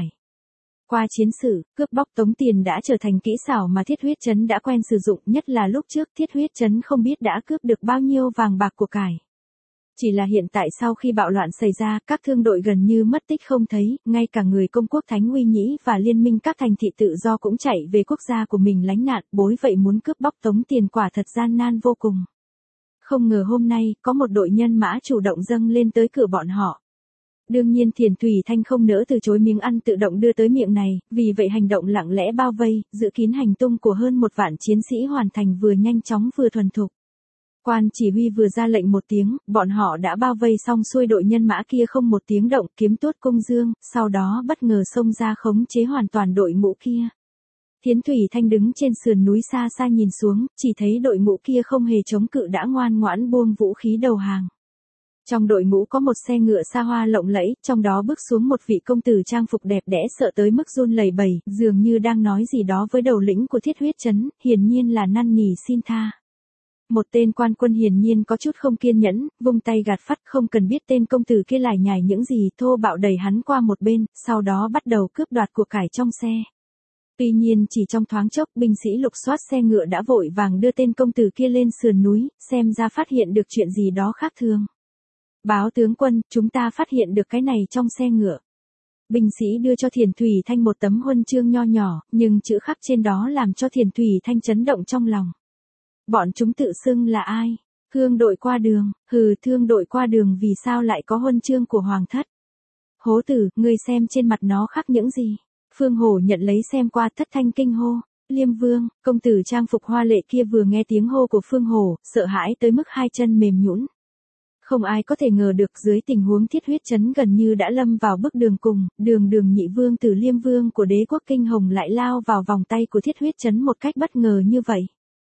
Qua chiến sự, cướp bóc tống tiền đã trở thành kỹ xảo mà Thiết Huyết Trấn đã quen sử dụng, nhất là lúc trước Thiết Huyết Trấn không biết đã cướp được bao nhiêu vàng bạc của cải. Chỉ là hiện tại sau khi bạo loạn xảy ra, các thương đội gần như mất tích không thấy, ngay cả người công quốc Thánh Uy Nhĩ và liên minh các thành thị tự do cũng chạy về quốc gia của mình lánh nạn, bối vậy muốn cướp bóc tống tiền quả thật gian nan vô cùng. Không ngờ hôm nay, có một đội nhân mã chủ động dâng lên tới cửa bọn họ. Đương nhiên Thiền Thủy Thanh không nỡ từ chối miếng ăn tự động đưa tới miệng này, vì vậy hành động lặng lẽ bao vây, dự kín hành tung của hơn một vạn chiến sĩ hoàn thành vừa nhanh chóng vừa thuần thục. Quan chỉ huy vừa ra lệnh một tiếng, bọn họ đã bao vây xong xuôi đội nhân mã kia không một tiếng động, kiếm tuốt cung dương, sau đó bất ngờ xông ra khống chế hoàn toàn đội ngũ kia. Thiến Thủy Thanh đứng trên sườn núi xa xa nhìn xuống, chỉ thấy đội ngũ kia không hề chống cự đã ngoan ngoãn buông vũ khí đầu hàng. Trong đội ngũ có một xe ngựa xa hoa lộng lẫy, trong đó bước xuống một vị công tử trang phục đẹp đẽ sợ tới mức run lẩy bẩy, dường như đang nói gì đó với đầu lĩnh của Thiết Huyết Trấn, hiển nhiên là năn nỉ xin tha. Một tên quan quân hiển nhiên có chút không kiên nhẫn, vung tay gạt phắt không cần biết tên công tử kia lải nhải những gì, thô bạo đẩy hắn qua một bên, sau đó bắt đầu cướp đoạt của cải trong xe. Tuy nhiên chỉ trong thoáng chốc, binh sĩ lục soát xe ngựa đã vội vàng đưa tên công tử kia lên sườn núi, xem ra phát hiện được chuyện gì đó khác thường. Báo tướng quân, chúng ta phát hiện được cái này trong xe ngựa. Binh sĩ đưa cho Thiền Thủy Thanh một tấm huân chương nho nhỏ, nhưng chữ khắc trên đó làm cho Thiền Thủy Thanh chấn động trong lòng. Bọn chúng tự xưng là ai? Thương đội qua đường, hừ thương đội qua đường vì sao lại có huân chương của hoàng thất? Hố tử, ngươi xem trên mặt nó khắc những gì? Phương Hổ nhận lấy xem qua thất thanh kinh hô. Liêm Vương, công tử trang phục hoa lệ kia vừa nghe tiếng hô của Phương Hổ, sợ hãi tới mức hai chân mềm nhũn. Không ai có thể ngờ được dưới tình huống Thiết Huyết Trấn gần như đã lâm vào bước đường cùng, đường đường nhị vương tử Liêm Vương của đế quốc Kinh Hồng lại lao vào vòng tay của Thiết Huyết Trấn một cách bất ngờ như vậy.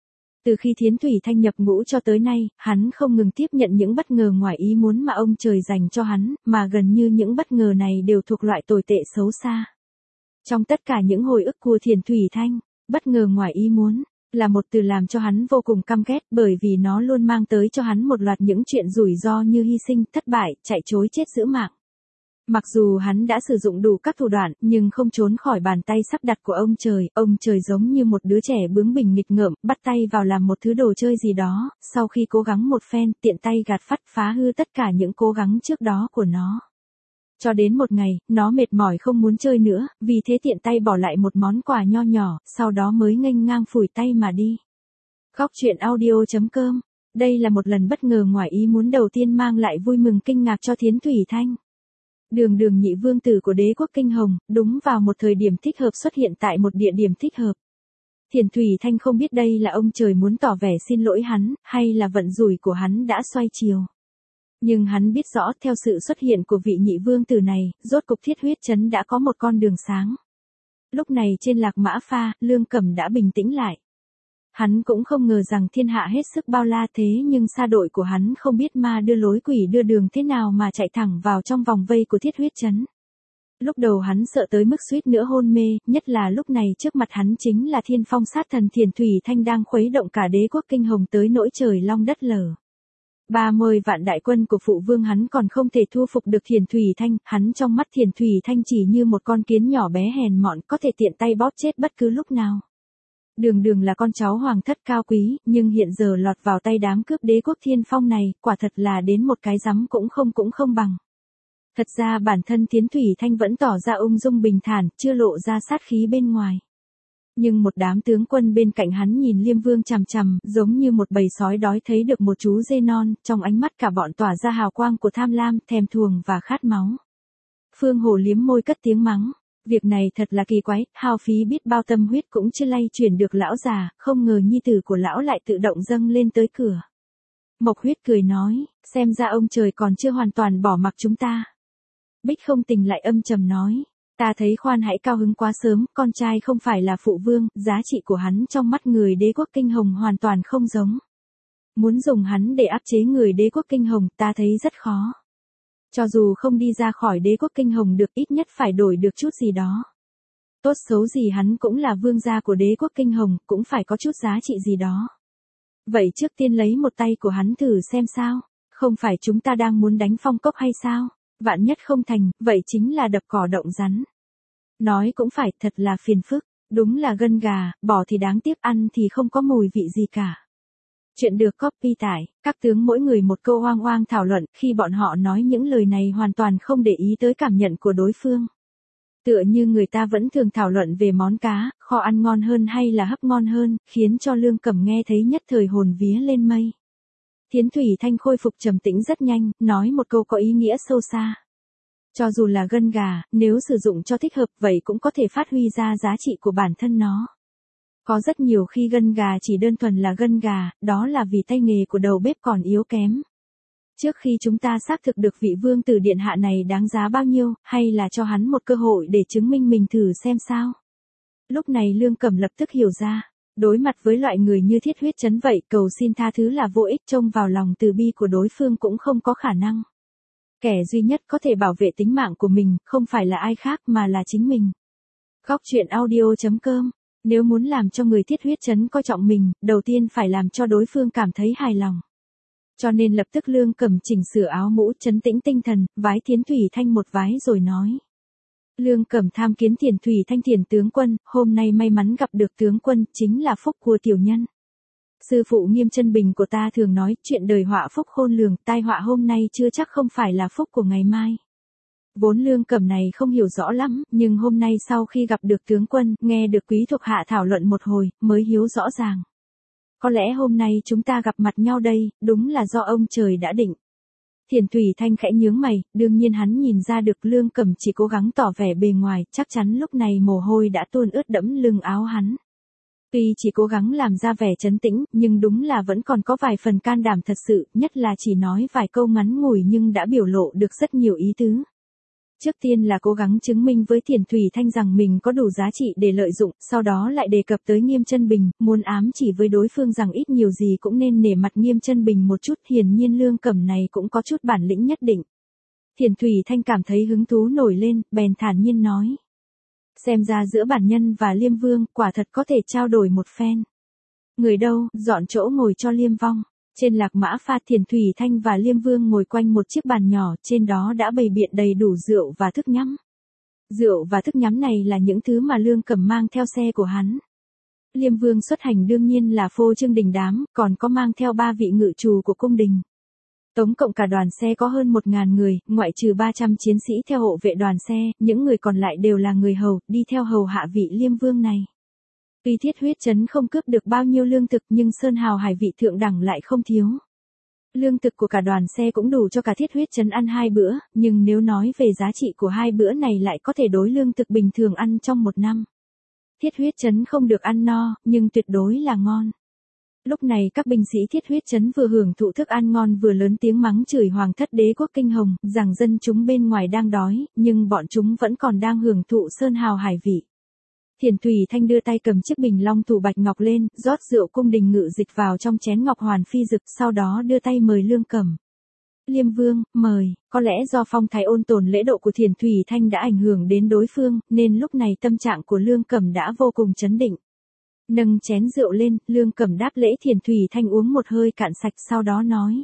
Từ khi Thiến Thủy Thanh nhập ngũ cho tới nay, hắn không ngừng tiếp nhận những bất ngờ ngoài ý muốn mà ông trời dành cho hắn, mà gần như những bất ngờ này đều thuộc loại tồi tệ xấu xa. Trong tất cả những hồi ức của Thiền Thủy Thanh, bất ngờ ngoài ý muốn là một từ làm cho hắn vô cùng căm ghét, bởi vì nó luôn mang tới cho hắn một loạt những chuyện rủi ro như hy sinh, thất bại, chạy trối chết giữ mạng. Mặc dù hắn đã sử dụng đủ các thủ đoạn, nhưng không trốn khỏi bàn tay sắp đặt của ông trời, ông trời giống như một đứa trẻ bướng bỉnh nghịch ngợm, bắt tay vào làm một thứ đồ chơi gì đó, sau khi cố gắng một phen, tiện tay gạt phắt phá hư tất cả những cố gắng trước đó của nó. Cho đến một ngày, nó mệt mỏi không muốn chơi nữa, vì thế tiện tay bỏ lại một món quà nho nhỏ, sau đó mới nghênh ngang phủi tay mà đi. Góc truyện audio chấm com. Đây là một lần bất ngờ ngoài ý muốn đầu tiên mang lại vui mừng kinh ngạc cho Thiến Thủy Thanh. Đường đường nhị vương tử của đế quốc Kinh Hồng, đúng vào một thời điểm thích hợp xuất hiện tại một địa điểm thích hợp. Thiền Thủy Thanh không biết đây là ông trời muốn tỏ vẻ xin lỗi hắn, hay là vận rủi của hắn đã xoay chiều. Nhưng hắn biết rõ theo sự xuất hiện của vị nhị vương tử này, rốt cục Thiết Huyết Trấn đã có một con đường sáng. Lúc này trên Lạc Mã Pha, Lương Cẩm đã bình tĩnh lại. Hắn cũng không ngờ rằng thiên hạ hết sức bao la thế nhưng sa đội của hắn không biết ma đưa lối quỷ đưa đường thế nào mà chạy thẳng vào trong vòng vây của Thiết Huyết Trấn. Lúc đầu hắn sợ tới mức suýt nữa hôn mê, nhất là lúc này trước mặt hắn chính là thiên phong sát thần Thiền Thủy Thanh đang khuấy động cả đế quốc kinh hồng tới nỗi trời long đất lở. Ba mươi vạn đại quân của phụ vương hắn còn không thể thu phục được Thiền Thủy Thanh, hắn trong mắt Thiền Thủy Thanh chỉ như một con kiến nhỏ bé hèn mọn có thể tiện tay bóp chết bất cứ lúc nào. Đường đường là con cháu hoàng thất cao quý, nhưng hiện giờ lọt vào tay đám cướp đế quốc thiên phong này, quả thật là đến một cái rắm cũng không cũng không bằng. Thật ra bản thân Thiến Thủy Thanh vẫn tỏ ra ung dung bình thản, chưa lộ ra sát khí bên ngoài. Nhưng một đám tướng quân bên cạnh hắn nhìn Liêm Vương chằm chằm, giống như một bầy sói đói thấy được một chú dê non, trong ánh mắt cả bọn tỏa ra hào quang của tham lam, thèm thuồng và khát máu. Phương Hổ liếm môi cất tiếng mắng. Việc này thật là kỳ quái, hao phí biết bao tâm huyết cũng chưa lay chuyển được lão già, không ngờ nhi tử của lão lại tự động dâng lên tới cửa. Mộc Huyết cười nói, xem ra ông trời còn chưa hoàn toàn bỏ mặc chúng ta. Bích Không Tình lại âm trầm nói, ta thấy khoan hãy cao hứng quá sớm, con trai không phải là phụ vương, giá trị của hắn trong mắt người đế quốc kinh hồng hoàn toàn không giống. Muốn dùng hắn để áp chế người đế quốc kinh hồng ta thấy rất khó. Cho dù không đi ra khỏi đế quốc kinh hồng được ít nhất phải đổi được chút gì đó. Tốt xấu gì hắn cũng là vương gia của đế quốc kinh hồng, cũng phải có chút giá trị gì đó. Vậy trước tiên lấy một tay của hắn thử xem sao, không phải chúng ta đang muốn đánh Phong Cốc hay sao, vạn nhất không thành, vậy chính là đập cỏ động rắn. Nói cũng phải, thật là phiền phức, đúng là gân gà, bỏ thì đáng tiếc ăn thì không có mùi vị gì cả. Chuyện được copy tải, các tướng mỗi người một câu oang oang thảo luận, khi bọn họ nói những lời này hoàn toàn không để ý tới cảm nhận của đối phương. Tựa như người ta vẫn thường thảo luận về món cá, kho ăn ngon hơn hay là hấp ngon hơn, khiến cho Lương Cẩm nghe thấy nhất thời hồn vía lên mây. Thiến Thủy Thanh khôi phục trầm tĩnh rất nhanh, nói một câu có ý nghĩa sâu xa. Cho dù là gân gà, nếu sử dụng cho thích hợp vậy cũng có thể phát huy ra giá trị của bản thân nó. Có rất nhiều khi gân gà chỉ đơn thuần là gân gà, đó là vì tay nghề của đầu bếp còn yếu kém. Trước khi chúng ta xác thực được vị vương tử điện hạ này đáng giá bao nhiêu, hay là cho hắn một cơ hội để chứng minh mình thử xem sao. Lúc này Lương Cẩm lập tức hiểu ra, đối mặt với loại người như Thiết Huyết Trấn vậy, cầu xin tha thứ là vô ích, trông vào lòng từ bi của đối phương cũng không có khả năng. Kẻ duy nhất có thể bảo vệ tính mạng của mình, không phải là ai khác mà là chính mình. Góc truyện audio chấm com. Nếu muốn làm cho người Thiết Huyết Trấn coi trọng mình, đầu tiên phải làm cho đối phương cảm thấy hài lòng. Cho nên lập tức Lương Cẩm chỉnh sửa áo mũ, trấn tĩnh tinh thần, vái Thiến Thủy Thanh một vái rồi nói. Lương Cẩm tham kiến Thiền Thủy Thanh Thiền tướng quân, hôm nay may mắn gặp được tướng quân, chính là phúc của tiểu nhân. Sư phụ Nghiêm Chân Bình của ta thường nói, chuyện đời họa phúc khôn lường, tai họa hôm nay chưa chắc không phải là phúc của ngày mai. Vốn Lương Cẩm này không hiểu rõ lắm, nhưng hôm nay sau khi gặp được tướng quân, nghe được quý thuộc hạ thảo luận một hồi, mới hiếu rõ ràng. Có lẽ hôm nay chúng ta gặp mặt nhau đây, đúng là do ông trời đã định. Thiền Thủy Thanh khẽ nhướng mày, đương nhiên hắn nhìn ra được Lương Cẩm chỉ cố gắng tỏ vẻ bề ngoài, chắc chắn lúc này mồ hôi đã tuôn ướt đẫm lưng áo hắn. Tuy chỉ cố gắng làm ra vẻ trấn tĩnh, nhưng đúng là vẫn còn có vài phần can đảm thật sự, nhất là chỉ nói vài câu ngắn ngủi nhưng đã biểu lộ được rất nhiều ý tứ. Trước tiên là cố gắng chứng minh với Thiền Thủy Thanh rằng mình có đủ giá trị để lợi dụng, sau đó lại đề cập tới Nghiêm Chân Bình, muốn ám chỉ với đối phương rằng ít nhiều gì cũng nên nể mặt Nghiêm Chân Bình một chút, hiển nhiên Lương Cẩm này cũng có chút bản lĩnh nhất định. Thiền Thủy Thanh cảm thấy hứng thú nổi lên, bèn thản nhiên nói. Xem ra giữa bản nhân và Liêm Vương, quả thật có thể trao đổi một phen. Người đâu, dọn chỗ ngồi cho Liêm Vong. Trên lạc mã pha Thiền Thủy Thanh và Liêm Vương ngồi quanh một chiếc bàn nhỏ, trên đó đã bày biện đầy đủ rượu và thức nhắm. Rượu và thức nhắm này là những thứ mà Lương Cẩm mang theo xe của hắn. Liêm Vương xuất hành đương nhiên là phô trương đình đám, còn có mang theo ba vị ngự trù của cung đình. Tổng cộng cả đoàn xe có hơn một ngàn người, ngoại trừ ba trăm chiến sĩ theo hộ vệ đoàn xe, những người còn lại đều là người hầu, đi theo hầu hạ vị Liêm Vương này. Tuy Thiết Huyết Trấn không cướp được bao nhiêu lương thực nhưng Sơn Hào Hải vị thượng đẳng lại không thiếu. Lương thực của cả đoàn xe cũng đủ cho cả Thiết Huyết Trấn ăn hai bữa, nhưng nếu nói về giá trị của hai bữa này lại có thể đối lương thực bình thường ăn trong một năm. Thiết Huyết Trấn không được ăn no, nhưng tuyệt đối là ngon. Lúc này các binh sĩ Thiết Huyết Trấn vừa hưởng thụ thức ăn ngon vừa lớn tiếng mắng chửi hoàng thất đế quốc kinh hồng, rằng dân chúng bên ngoài đang đói, nhưng bọn chúng vẫn còn đang hưởng thụ Sơn Hào Hải vị. Thiền Thủy Thanh đưa tay cầm chiếc bình long thủ bạch ngọc lên, rót rượu cung đình ngự dịch vào trong chén ngọc hoàn phi dực, sau đó đưa tay mời Lương Cẩm. Liêm Vương, mời. Có lẽ do phong thái ôn tồn lễ độ của Thiền Thủy Thanh đã ảnh hưởng đến đối phương, nên lúc này tâm trạng của Lương Cẩm đã vô cùng chấn định. Nâng chén rượu lên, Lương Cẩm đáp lễ Thiền Thủy Thanh uống một hơi cạn sạch, sau đó nói.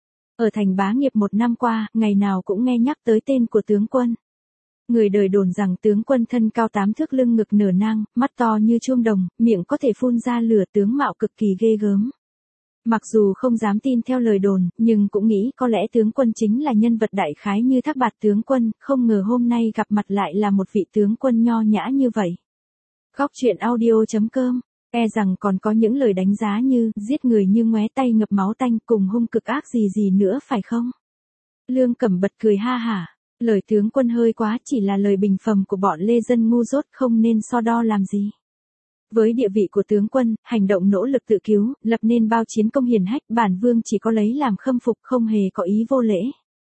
Ở thành Bá Nghiệp một năm qua, ngày nào cũng nghe nhắc tới tên của tướng quân. Người đời đồn rằng tướng quân thân cao tám thước, lưng ngực nở nang, mắt to như chuông đồng, miệng có thể phun ra lửa, tướng mạo cực kỳ ghê gớm. Mặc dù không dám tin theo lời đồn, nhưng cũng nghĩ có lẽ tướng quân chính là nhân vật đại khái như Thác Bạt tướng quân, không ngờ hôm nay gặp mặt lại là một vị tướng quân nho nhã như vậy. Góc truyện audio chấm com, e rằng còn có những lời đánh giá như, giết người như ngoé tay ngập máu tanh, cùng hung cực ác gì gì nữa phải không? Lương Cẩm bật cười ha hả. Lời tướng quân hơi quá, chỉ là lời bình phẩm của bọn lê dân ngu dốt, không nên so đo làm gì. Với địa vị của tướng quân, hành động nỗ lực tự cứu, lập nên bao chiến công hiển hách, bản vương chỉ có lấy làm khâm phục, không hề có ý vô lễ.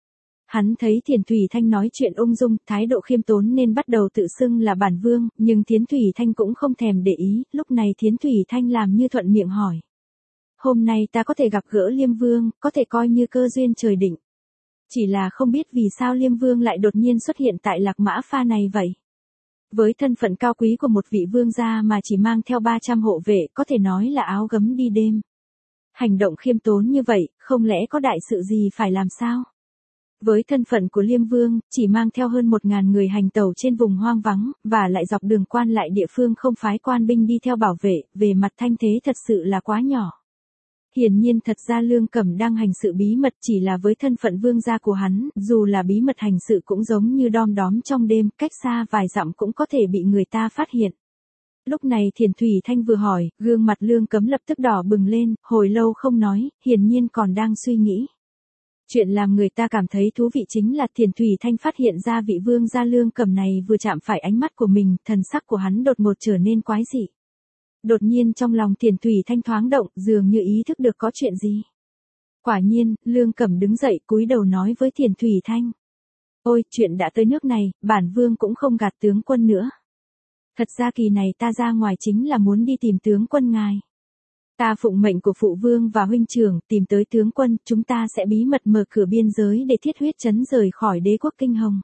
Hắn thấy Thiền Thủy Thanh nói chuyện ung dung, thái độ khiêm tốn nên bắt đầu tự xưng là bản vương, nhưng Thiến Thủy Thanh cũng không thèm để ý, lúc này Thiến Thủy Thanh làm như thuận miệng hỏi. Hôm nay ta có thể gặp gỡ Liêm Vương, có thể coi như cơ duyên trời định. Chỉ là không biết vì sao Liêm Vương lại đột nhiên xuất hiện tại Lạc Mã Pha này vậy. Với thân phận cao quý của một vị vương gia mà chỉ mang theo ba trăm hộ vệ, có thể nói là áo gấm đi đêm. Hành động khiêm tốn như vậy, không lẽ có đại sự gì phải làm sao? Với thân phận của Liêm Vương, chỉ mang theo hơn một ngàn người hành tẩu trên vùng hoang vắng, và lại dọc đường quan lại địa phương không phái quan binh đi theo bảo vệ, về mặt thanh thế thật sự là quá nhỏ. Hiển nhiên thật ra Lương Cẩm đang hành sự bí mật, chỉ là với thân phận vương gia của hắn, dù là bí mật hành sự cũng giống như đom đóm trong đêm, cách xa vài dặm cũng có thể bị người ta phát hiện. Lúc này Thiền Thủy Thanh vừa hỏi, gương mặt Lương Cẩm lập tức đỏ bừng lên, hồi lâu không nói, hiển nhiên còn đang suy nghĩ. Chuyện làm người ta cảm thấy thú vị chính là Thiền Thủy Thanh phát hiện ra vị vương gia Lương Cẩm này vừa chạm phải ánh mắt của mình, thần sắc của hắn đột ngột trở nên quái dị. Đột nhiên trong lòng Thiền Thủy Thanh thoáng động, dường như ý thức được có chuyện gì. Quả nhiên, Lương Cẩm đứng dậy cúi đầu nói với Thiền Thủy Thanh. Ôi, chuyện đã tới nước này, bản vương cũng không gạt tướng quân nữa. Thật ra kỳ này ta ra ngoài chính là muốn đi tìm tướng quân ngài. Ta phụng mệnh của phụ vương và huynh trưởng, tìm tới tướng quân, chúng ta sẽ bí mật mở cửa biên giới để thiết huyết trấn rời khỏi đế quốc Kinh Hồng.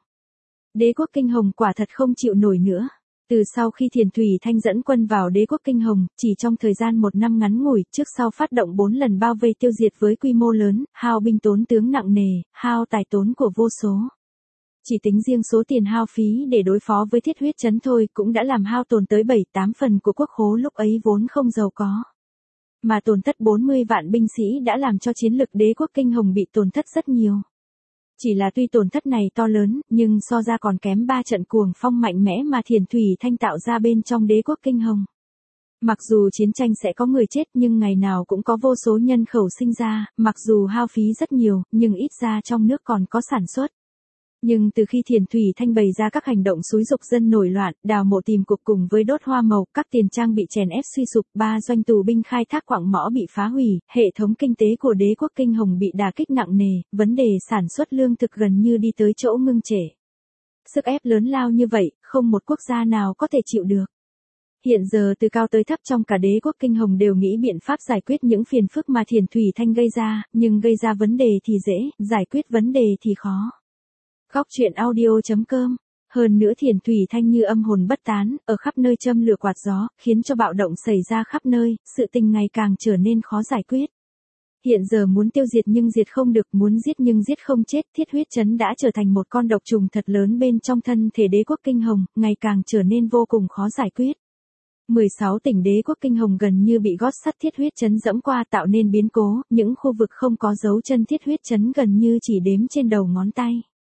Đế quốc Kinh Hồng quả thật không chịu nổi nữa. Từ sau khi Thiền Thủy Thanh dẫn quân vào đế quốc Kinh Hồng, chỉ trong thời gian một năm ngắn ngủi, trước sau phát động bốn lần bao vây tiêu diệt với quy mô lớn, hao binh tốn tướng nặng nề, hao tài tốn của vô số. Chỉ tính riêng số tiền hao phí để đối phó với thiết huyết trấn thôi cũng đã làm hao tổn tới bảy tám phần của quốc khố lúc ấy vốn không giàu có. Mà tổn thất bốn mươi vạn binh sĩ đã làm cho chiến lực đế quốc Kinh Hồng bị tổn thất rất nhiều. Chỉ là tuy tổn thất này to lớn, nhưng so ra còn kém ba trận cuồng phong mạnh mẽ mà Thiền Thủy Thanh tạo ra bên trong đế quốc Kinh Hồng. Mặc dù chiến tranh sẽ có người chết nhưng ngày nào cũng có vô số nhân khẩu sinh ra, mặc dù hao phí rất nhiều, nhưng ít ra trong nước còn có sản xuất. Nhưng từ khi Thiền Thủy Thanh bày ra các hành động xúi dục dân nổi loạn, đào mộ tìm cuộc cùng với đốt hoa màu, các tiền trang bị chèn ép suy sụp, ba doanh tù binh khai thác quặng mỏ bị phá hủy, hệ thống kinh tế của đế quốc Kinh Hồng bị đả kích nặng nề, vấn đề sản xuất lương thực gần như đi tới chỗ ngưng trệ. Sức ép lớn lao như vậy, không một quốc gia nào có thể chịu được. Hiện giờ từ cao tới thấp trong cả đế quốc Kinh Hồng đều nghĩ biện pháp giải quyết những phiền phức mà Thiền Thủy Thanh gây ra, nhưng gây ra vấn đề thì dễ, giải quyết vấn đề thì khó. Góc truyện audio chấm com. Hơn nữa Thiền Thủy Thanh như âm hồn bất tán, ở khắp nơi châm lửa quạt gió, khiến cho bạo động xảy ra khắp nơi, sự tình ngày càng trở nên khó giải quyết. Hiện giờ muốn tiêu diệt nhưng diệt không được, muốn giết nhưng giết không chết, thiết huyết trấn đã trở thành một con độc trùng thật lớn bên trong thân thể đế quốc Kinh Hồng, ngày càng trở nên vô cùng khó giải quyết. mười sáu tỉnh đế quốc Kinh Hồng gần như bị gót sắt thiết huyết trấn dẫm qua tạo nên biến cố, những khu vực không có dấu chân thiết huyết trấn gần như chỉ đếm trên đầu ngón tay.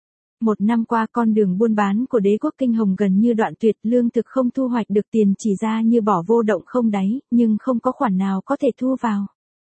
Một năm qua con đường buôn bán của đế quốc Kinh Hồng gần như đoạn tuyệt, lương thực không thu hoạch được, tiền chỉ ra như bỏ vô động không đáy, nhưng không có khoản nào có thể thu vào.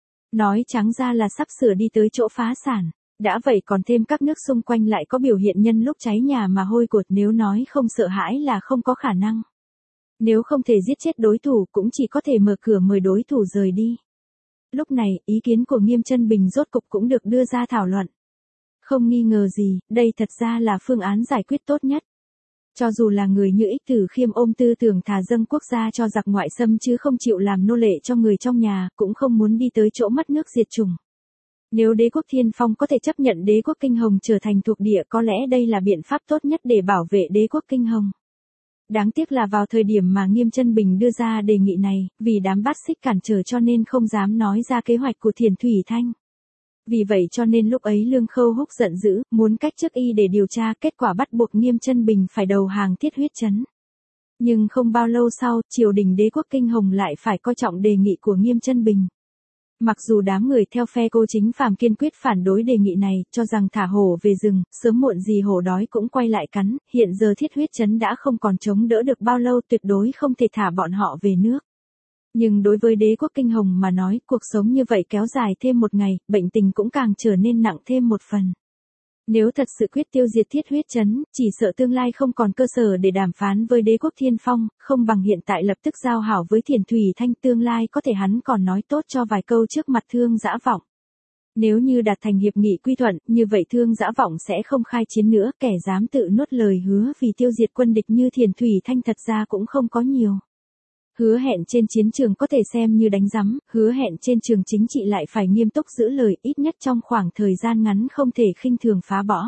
Nói trắng ra là sắp sửa đi tới chỗ phá sản. Đã vậy còn thêm các nước xung quanh lại có biểu hiện nhân lúc cháy nhà mà hôi cột, nếu nói không sợ hãi là không có khả năng. Nếu không thể giết chết đối thủ cũng chỉ có thể mở cửa mời đối thủ rời đi. Lúc này, ý kiến của Nghiêm Chân Bình rốt cục cũng được đưa ra thảo luận. Không nghi ngờ gì, đây thật ra là phương án giải quyết tốt nhất. Cho dù là người như Ích Tử Khiêm ôm tư tưởng thà dâng quốc gia cho giặc ngoại xâm chứ không chịu làm nô lệ cho người trong nhà, cũng không muốn đi tới chỗ mất nước diệt chủng. Nếu đế quốc Thiên Phong có thể chấp nhận đế quốc Kinh Hồng trở thành thuộc địa, có lẽ đây là biện pháp tốt nhất để bảo vệ đế quốc Kinh Hồng. Đáng tiếc là vào thời điểm mà Nghiêm Chân Bình đưa ra đề nghị này, vì đám bát xích cản trở cho nên không dám nói ra kế hoạch của Thiền Thủy Thanh. Vì vậy cho nên lúc ấy Lương Khâu Húc giận dữ, muốn cách chức y để điều tra, kết quả bắt buộc Nghiêm Chân Bình phải đầu hàng Thiết Huyết Trấn. Nhưng không bao lâu sau, triều đình đế quốc Kinh Hồng lại phải coi trọng đề nghị của Nghiêm Chân Bình. Mặc dù đám người theo phe Cô Chính Phàm kiên quyết phản đối đề nghị này, cho rằng thả hổ về rừng, sớm muộn gì hổ đói cũng quay lại cắn, hiện giờ Thiết Huyết Trấn đã không còn chống đỡ được bao lâu, tuyệt đối không thể thả bọn họ về nước. Nhưng đối với đế quốc Kinh Hồng mà nói, cuộc sống như vậy kéo dài thêm một ngày, bệnh tình cũng càng trở nên nặng thêm một phần. Nếu thật sự quyết tiêu diệt Thiết Huyết Trấn, chỉ sợ tương lai không còn cơ sở để đàm phán với đế quốc Thiên Phong, không bằng hiện tại lập tức giao hảo với Thiền Thủy Thanh, tương lai có thể hắn còn nói tốt cho vài câu trước mặt Thương Dã Vọng. Nếu như đạt thành hiệp nghị quy thuận, như vậy Thương Dã Vọng sẽ không khai chiến nữa, kẻ dám tự nuốt lời hứa vì tiêu diệt quân địch như Thiền Thủy Thanh thật ra cũng không có nhiều. Hứa hẹn trên chiến trường có thể xem như đánh rắm, hứa hẹn trên trường chính trị lại phải nghiêm túc giữ lời, ít nhất trong khoảng thời gian ngắn không thể khinh thường phá bỏ.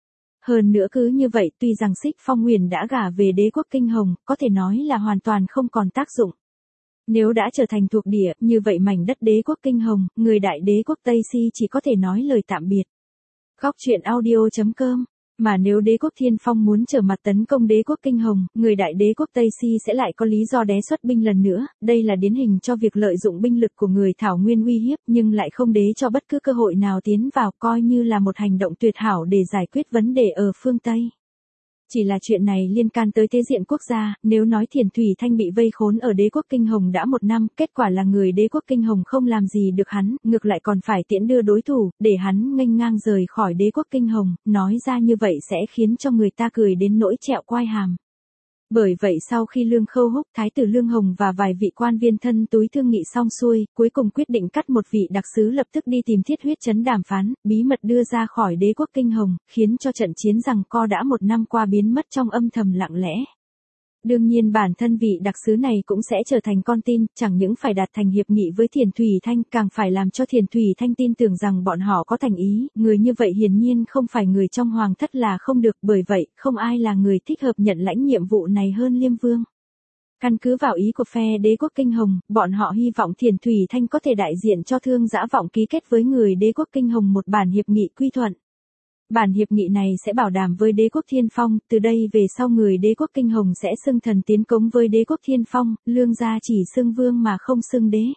Hơn nữa cứ như vậy, tuy rằng Xích Phong Huyền đã gả về đế quốc Kinh Hồng, có thể nói là hoàn toàn không còn tác dụng. Nếu đã trở thành thuộc địa, như vậy mảnh đất đế quốc Kinh Hồng, người đại đế quốc Tây Si chỉ có thể nói lời tạm biệt. Góc truyện audio chấm com. Mà nếu đế quốc Thiên Phong muốn trở mặt tấn công đế quốc Kinh Hồng, người đại đế quốc Tây Si sẽ lại có lý do đế xuất binh lần nữa, đây là điển hình cho việc lợi dụng binh lực của người Thảo Nguyên uy hiếp nhưng lại không đế cho bất cứ cơ hội nào tiến vào, coi như là một hành động tuyệt hảo để giải quyết vấn đề ở phương Tây. Chỉ là chuyện này liên can tới thế diện quốc gia, nếu nói Thiền Thủy Thanh bị vây khốn ở đế quốc Kinh Hồng đã một năm, kết quả là người đế quốc Kinh Hồng không làm gì được hắn, ngược lại còn phải tiễn đưa đối thủ, để hắn nghênh ngang rời khỏi đế quốc Kinh Hồng, nói ra như vậy sẽ khiến cho người ta cười đến nỗi trẹo quai hàm. Bởi vậy sau khi Lương Khâu Húc, Thái tử Lương Hồng và vài vị quan viên thân túi thương nghị xong xuôi, cuối cùng quyết định cắt một vị đặc sứ lập tức đi tìm Thiết Huyết Trấn đàm phán, bí mật đưa ra khỏi đế quốc Kinh Hồng, khiến cho trận chiến giằng co đã một năm qua biến mất trong âm thầm lặng lẽ. Đương nhiên bản thân vị đặc sứ này cũng sẽ trở thành con tin, chẳng những phải đạt thành hiệp nghị với Thiền Thủy Thanh, càng phải làm cho Thiền Thủy Thanh tin tưởng rằng bọn họ có thành ý, người như vậy hiển nhiên không phải người trong hoàng thất là không được, bởi vậy, không ai là người thích hợp nhận lãnh nhiệm vụ này hơn Liêm Vương. Căn cứ vào ý của phe đế quốc Kinh Hồng, bọn họ hy vọng Thiền Thủy Thanh có thể đại diện cho Thương Dã Vọng ký kết với người đế quốc Kinh Hồng một bản hiệp nghị quy thuận. Bản hiệp nghị này sẽ bảo đảm với đế quốc Thiên Phong, từ đây về sau người đế quốc Kinh Hồng sẽ xưng thần tiến cống với đế quốc Thiên Phong, Lương gia chỉ xưng vương mà không xưng đế.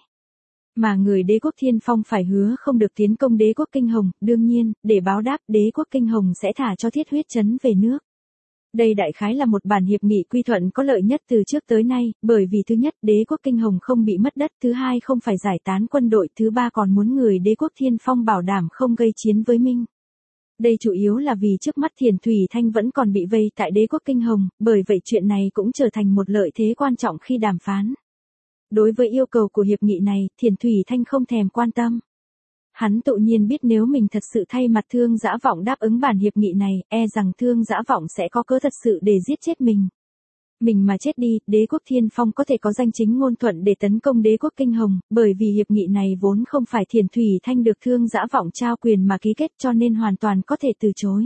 Mà người đế quốc Thiên Phong phải hứa không được tiến công đế quốc Kinh Hồng, đương nhiên, để báo đáp đế quốc Kinh Hồng sẽ thả cho Thiết Huyết Trấn về nước. Đây đại khái là một bản hiệp nghị quy thuận có lợi nhất từ trước tới nay, bởi vì thứ nhất, đế quốc Kinh Hồng không bị mất đất, thứ hai không phải giải tán quân đội, thứ ba còn muốn người đế quốc Thiên Phong bảo đảm không gây chiến với Minh. Đây chủ yếu là vì trước mắt Thiền Thủy Thanh vẫn còn bị vây tại đế quốc Kinh Hồng, bởi vậy chuyện này cũng trở thành một lợi thế quan trọng khi đàm phán. Đối với yêu cầu của hiệp nghị này, Thiền Thủy Thanh không thèm quan tâm. Hắn tự nhiên biết nếu mình thật sự thay mặt Thương Dã Vọng đáp ứng bản hiệp nghị này, e rằng Thương Dã Vọng sẽ có cớ thật sự để giết chết mình. Mình mà chết đi, đế quốc Thiên Phong có thể có danh chính ngôn thuận để tấn công đế quốc Kinh Hồng, bởi vì hiệp nghị này vốn không phải Thiền Thủy Thanh được Thương Dã Vọng trao quyền mà ký kết cho nên hoàn toàn có thể từ chối.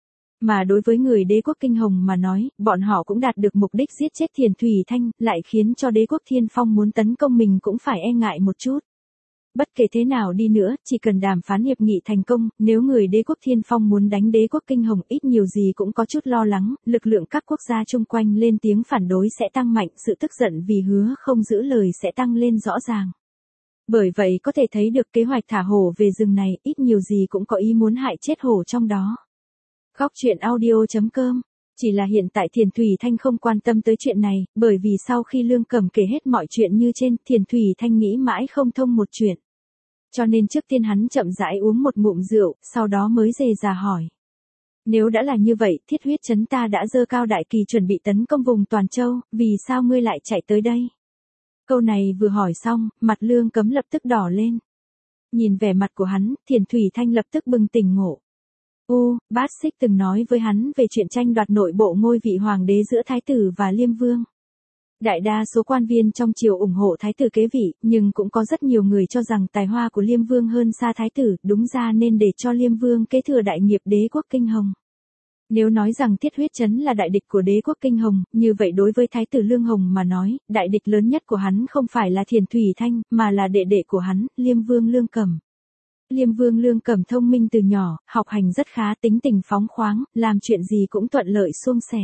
Mà đối với người đế quốc Kinh Hồng mà nói, bọn họ cũng đạt được mục đích giết chết Thiền Thủy Thanh, lại khiến cho đế quốc Thiên Phong muốn tấn công mình cũng phải e ngại một chút. Bất kể thế nào đi nữa, chỉ cần đàm phán hiệp nghị thành công, nếu người đế quốc Thiên Phong muốn đánh đế quốc Kinh Hồng ít nhiều gì cũng có chút lo lắng, lực lượng các quốc gia chung quanh lên tiếng phản đối sẽ tăng mạnh, sự tức giận vì hứa không giữ lời sẽ tăng lên rõ ràng. Bởi vậy có thể thấy được kế hoạch thả hổ về rừng này, ít nhiều gì cũng có ý muốn hại chết hổ trong đó. Góc truyện audio chấm com. Chỉ là hiện tại Thiền Thủy Thanh không quan tâm tới chuyện này, bởi vì sau khi Lương Cẩm kể hết mọi chuyện như trên, Thiền Thủy Thanh nghĩ mãi không thông một chuyện. Cho nên trước tiên hắn chậm rãi uống một ngụm rượu, sau đó mới dè dà hỏi. Nếu đã là như vậy, Thiết Huyết Trấn ta đã dơ cao đại kỳ chuẩn bị tấn công vùng Toàn Châu, vì sao ngươi lại chạy tới đây? Câu này vừa hỏi xong, mặt Lương Cấm lập tức đỏ lên. Nhìn vẻ mặt của hắn, Thiền Thủy Thanh lập tức bừng tỉnh ngộ. U, Bát Xích từng nói với hắn về chuyện tranh đoạt nội bộ ngôi vị hoàng đế giữa Thái tử và Liêm Vương. Đại đa số quan viên trong triều ủng hộ Thái tử kế vị, nhưng cũng có rất nhiều người cho rằng tài hoa của Liêm Vương hơn xa Thái tử, đúng ra nên để cho Liêm Vương kế thừa đại nghiệp đế quốc Kinh Hồng. Nếu nói rằng Thiết Huyết Trấn là đại địch của đế quốc Kinh Hồng, như vậy đối với Thái tử Lương Hồng mà nói, đại địch lớn nhất của hắn không phải là Thiền Thủy Thanh, mà là đệ đệ của hắn, Liêm Vương Lương Cẩm. Liêm Vương Lương Cẩm thông minh từ nhỏ, học hành rất khá, tính tình phóng khoáng, làm chuyện gì cũng thuận lợi suôn sẻ.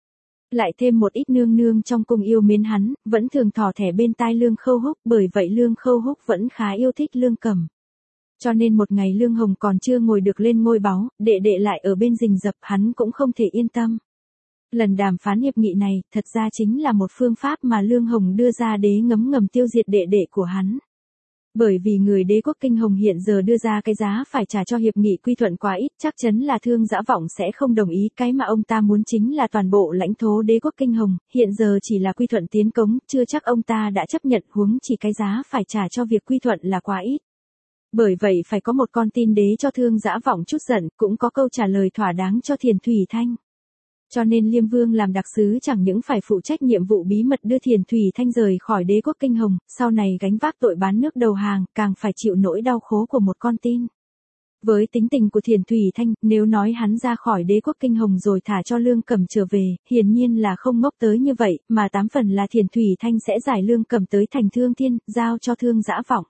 Lại thêm một ít nương nương trong cung yêu mến hắn, vẫn thường thò thẻ bên tai Lương Khâu Húc, bởi vậy Lương Khâu Húc vẫn khá yêu thích Lương Cẩm. Cho nên một ngày Lương Hồng còn chưa ngồi được lên ngôi báu, đệ đệ lại ở bên rình rập, hắn cũng không thể yên tâm. Lần đàm phán hiệp nghị này, thật ra chính là một phương pháp mà Lương Hồng đưa ra để ngấm ngầm tiêu diệt đệ đệ của hắn. Bởi vì người đế quốc Kinh Hồng hiện giờ đưa ra cái giá phải trả cho hiệp nghị quy thuận quá ít, chắc chắn là Thương Dã Vọng sẽ không đồng ý, cái mà ông ta muốn chính là toàn bộ lãnh thổ đế quốc Kinh Hồng, hiện giờ chỉ là quy thuận tiến cống, chưa chắc ông ta đã chấp nhận, huống chỉ cái giá phải trả cho việc quy thuận là quá ít. Bởi vậy phải có một con tin đế cho Thương Dã Vọng chút giận, cũng có câu trả lời thỏa đáng cho Thiền Thủy Thanh. Cho nên Liêm Vương làm đặc sứ chẳng những phải phụ trách nhiệm vụ bí mật đưa Thiền Thủy Thanh rời khỏi đế quốc Kinh Hồng, sau này gánh vác tội bán nước đầu hàng, càng phải chịu nỗi đau khổ của một con tin. Với tính tình của Thiền Thủy Thanh, nếu nói hắn ra khỏi đế quốc Kinh Hồng rồi thả cho Lương Cẩm trở về, hiển nhiên là không ngốc tới như vậy, mà tám phần là Thiền Thủy Thanh sẽ giải Lương Cẩm tới thành Thương Thiên, giao cho Thương Dã Vọng.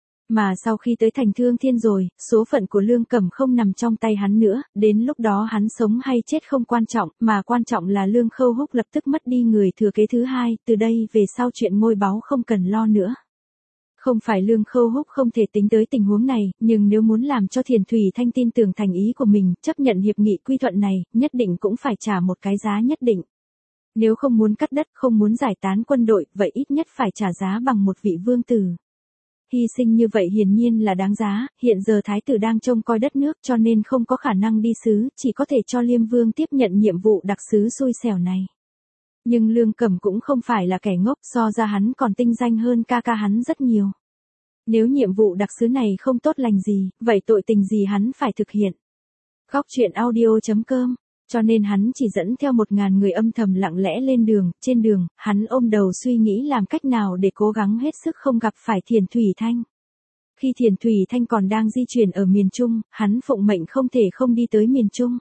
Mà sau khi tới thành Thương Thiên rồi, số phận của Lương Cẩm không nằm trong tay hắn nữa, đến lúc đó hắn sống hay chết không quan trọng, mà quan trọng là Lương Khâu Húc lập tức mất đi người thừa kế thứ hai, từ đây về sau chuyện ngôi báu không cần lo nữa. Không phải Lương Khâu Húc không thể tính tới tình huống này, nhưng nếu muốn làm cho Thiền Thủy Thanh tin tưởng thành ý của mình, chấp nhận hiệp nghị quy thuận này, nhất định cũng phải trả một cái giá nhất định. Nếu không muốn cắt đất, không muốn giải tán quân đội, vậy ít nhất phải trả giá bằng một vị vương tử. Hy sinh như vậy hiển nhiên là đáng giá, hiện giờ Thái tử đang trông coi đất nước cho nên không có khả năng đi sứ, chỉ có thể cho Liêm Vương tiếp nhận nhiệm vụ đặc sứ xui xẻo này. Nhưng Lương Cẩm cũng không phải là kẻ ngốc, so ra hắn còn tinh danh hơn ca ca hắn rất nhiều. Nếu nhiệm vụ đặc sứ này không tốt lành gì, vậy tội tình gì hắn phải thực hiện. Góc truyện audio chấm com. Cho nên hắn chỉ dẫn theo một ngàn người âm thầm lặng lẽ lên đường, trên đường, hắn ôm đầu suy nghĩ làm cách nào để cố gắng hết sức không gặp phải Thiền Thủy Thanh. Khi Thiền Thủy Thanh còn đang di chuyển ở miền Trung, hắn phụng mệnh không thể không đi tới miền Trung.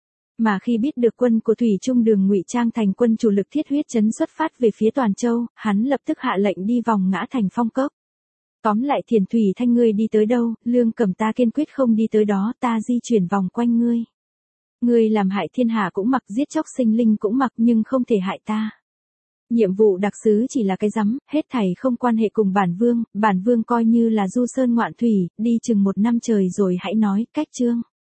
Mà khi biết được quân của Thủy Trung Đường ngụy trang thành quân chủ lực Thiết Huyết Trấn xuất phát về phía Toàn Châu, hắn lập tức hạ lệnh đi vòng ngã thành Phong Cốc. Tóm lại Thiền Thủy Thanh ngươi đi tới đâu, Lương Cẩm ta kiên quyết không đi tới đó, ta di chuyển vòng quanh ngươi. Ngươi làm hại thiên hạ cũng mặc, giết chóc sinh linh cũng mặc, nhưng không thể hại ta. Nhiệm vụ đặc sứ chỉ là cái rắm, hết thảy không quan hệ cùng bản vương, bản vương coi như là du sơn ngoạn thủy, đi chừng một năm trời rồi hãy nói, cách chương.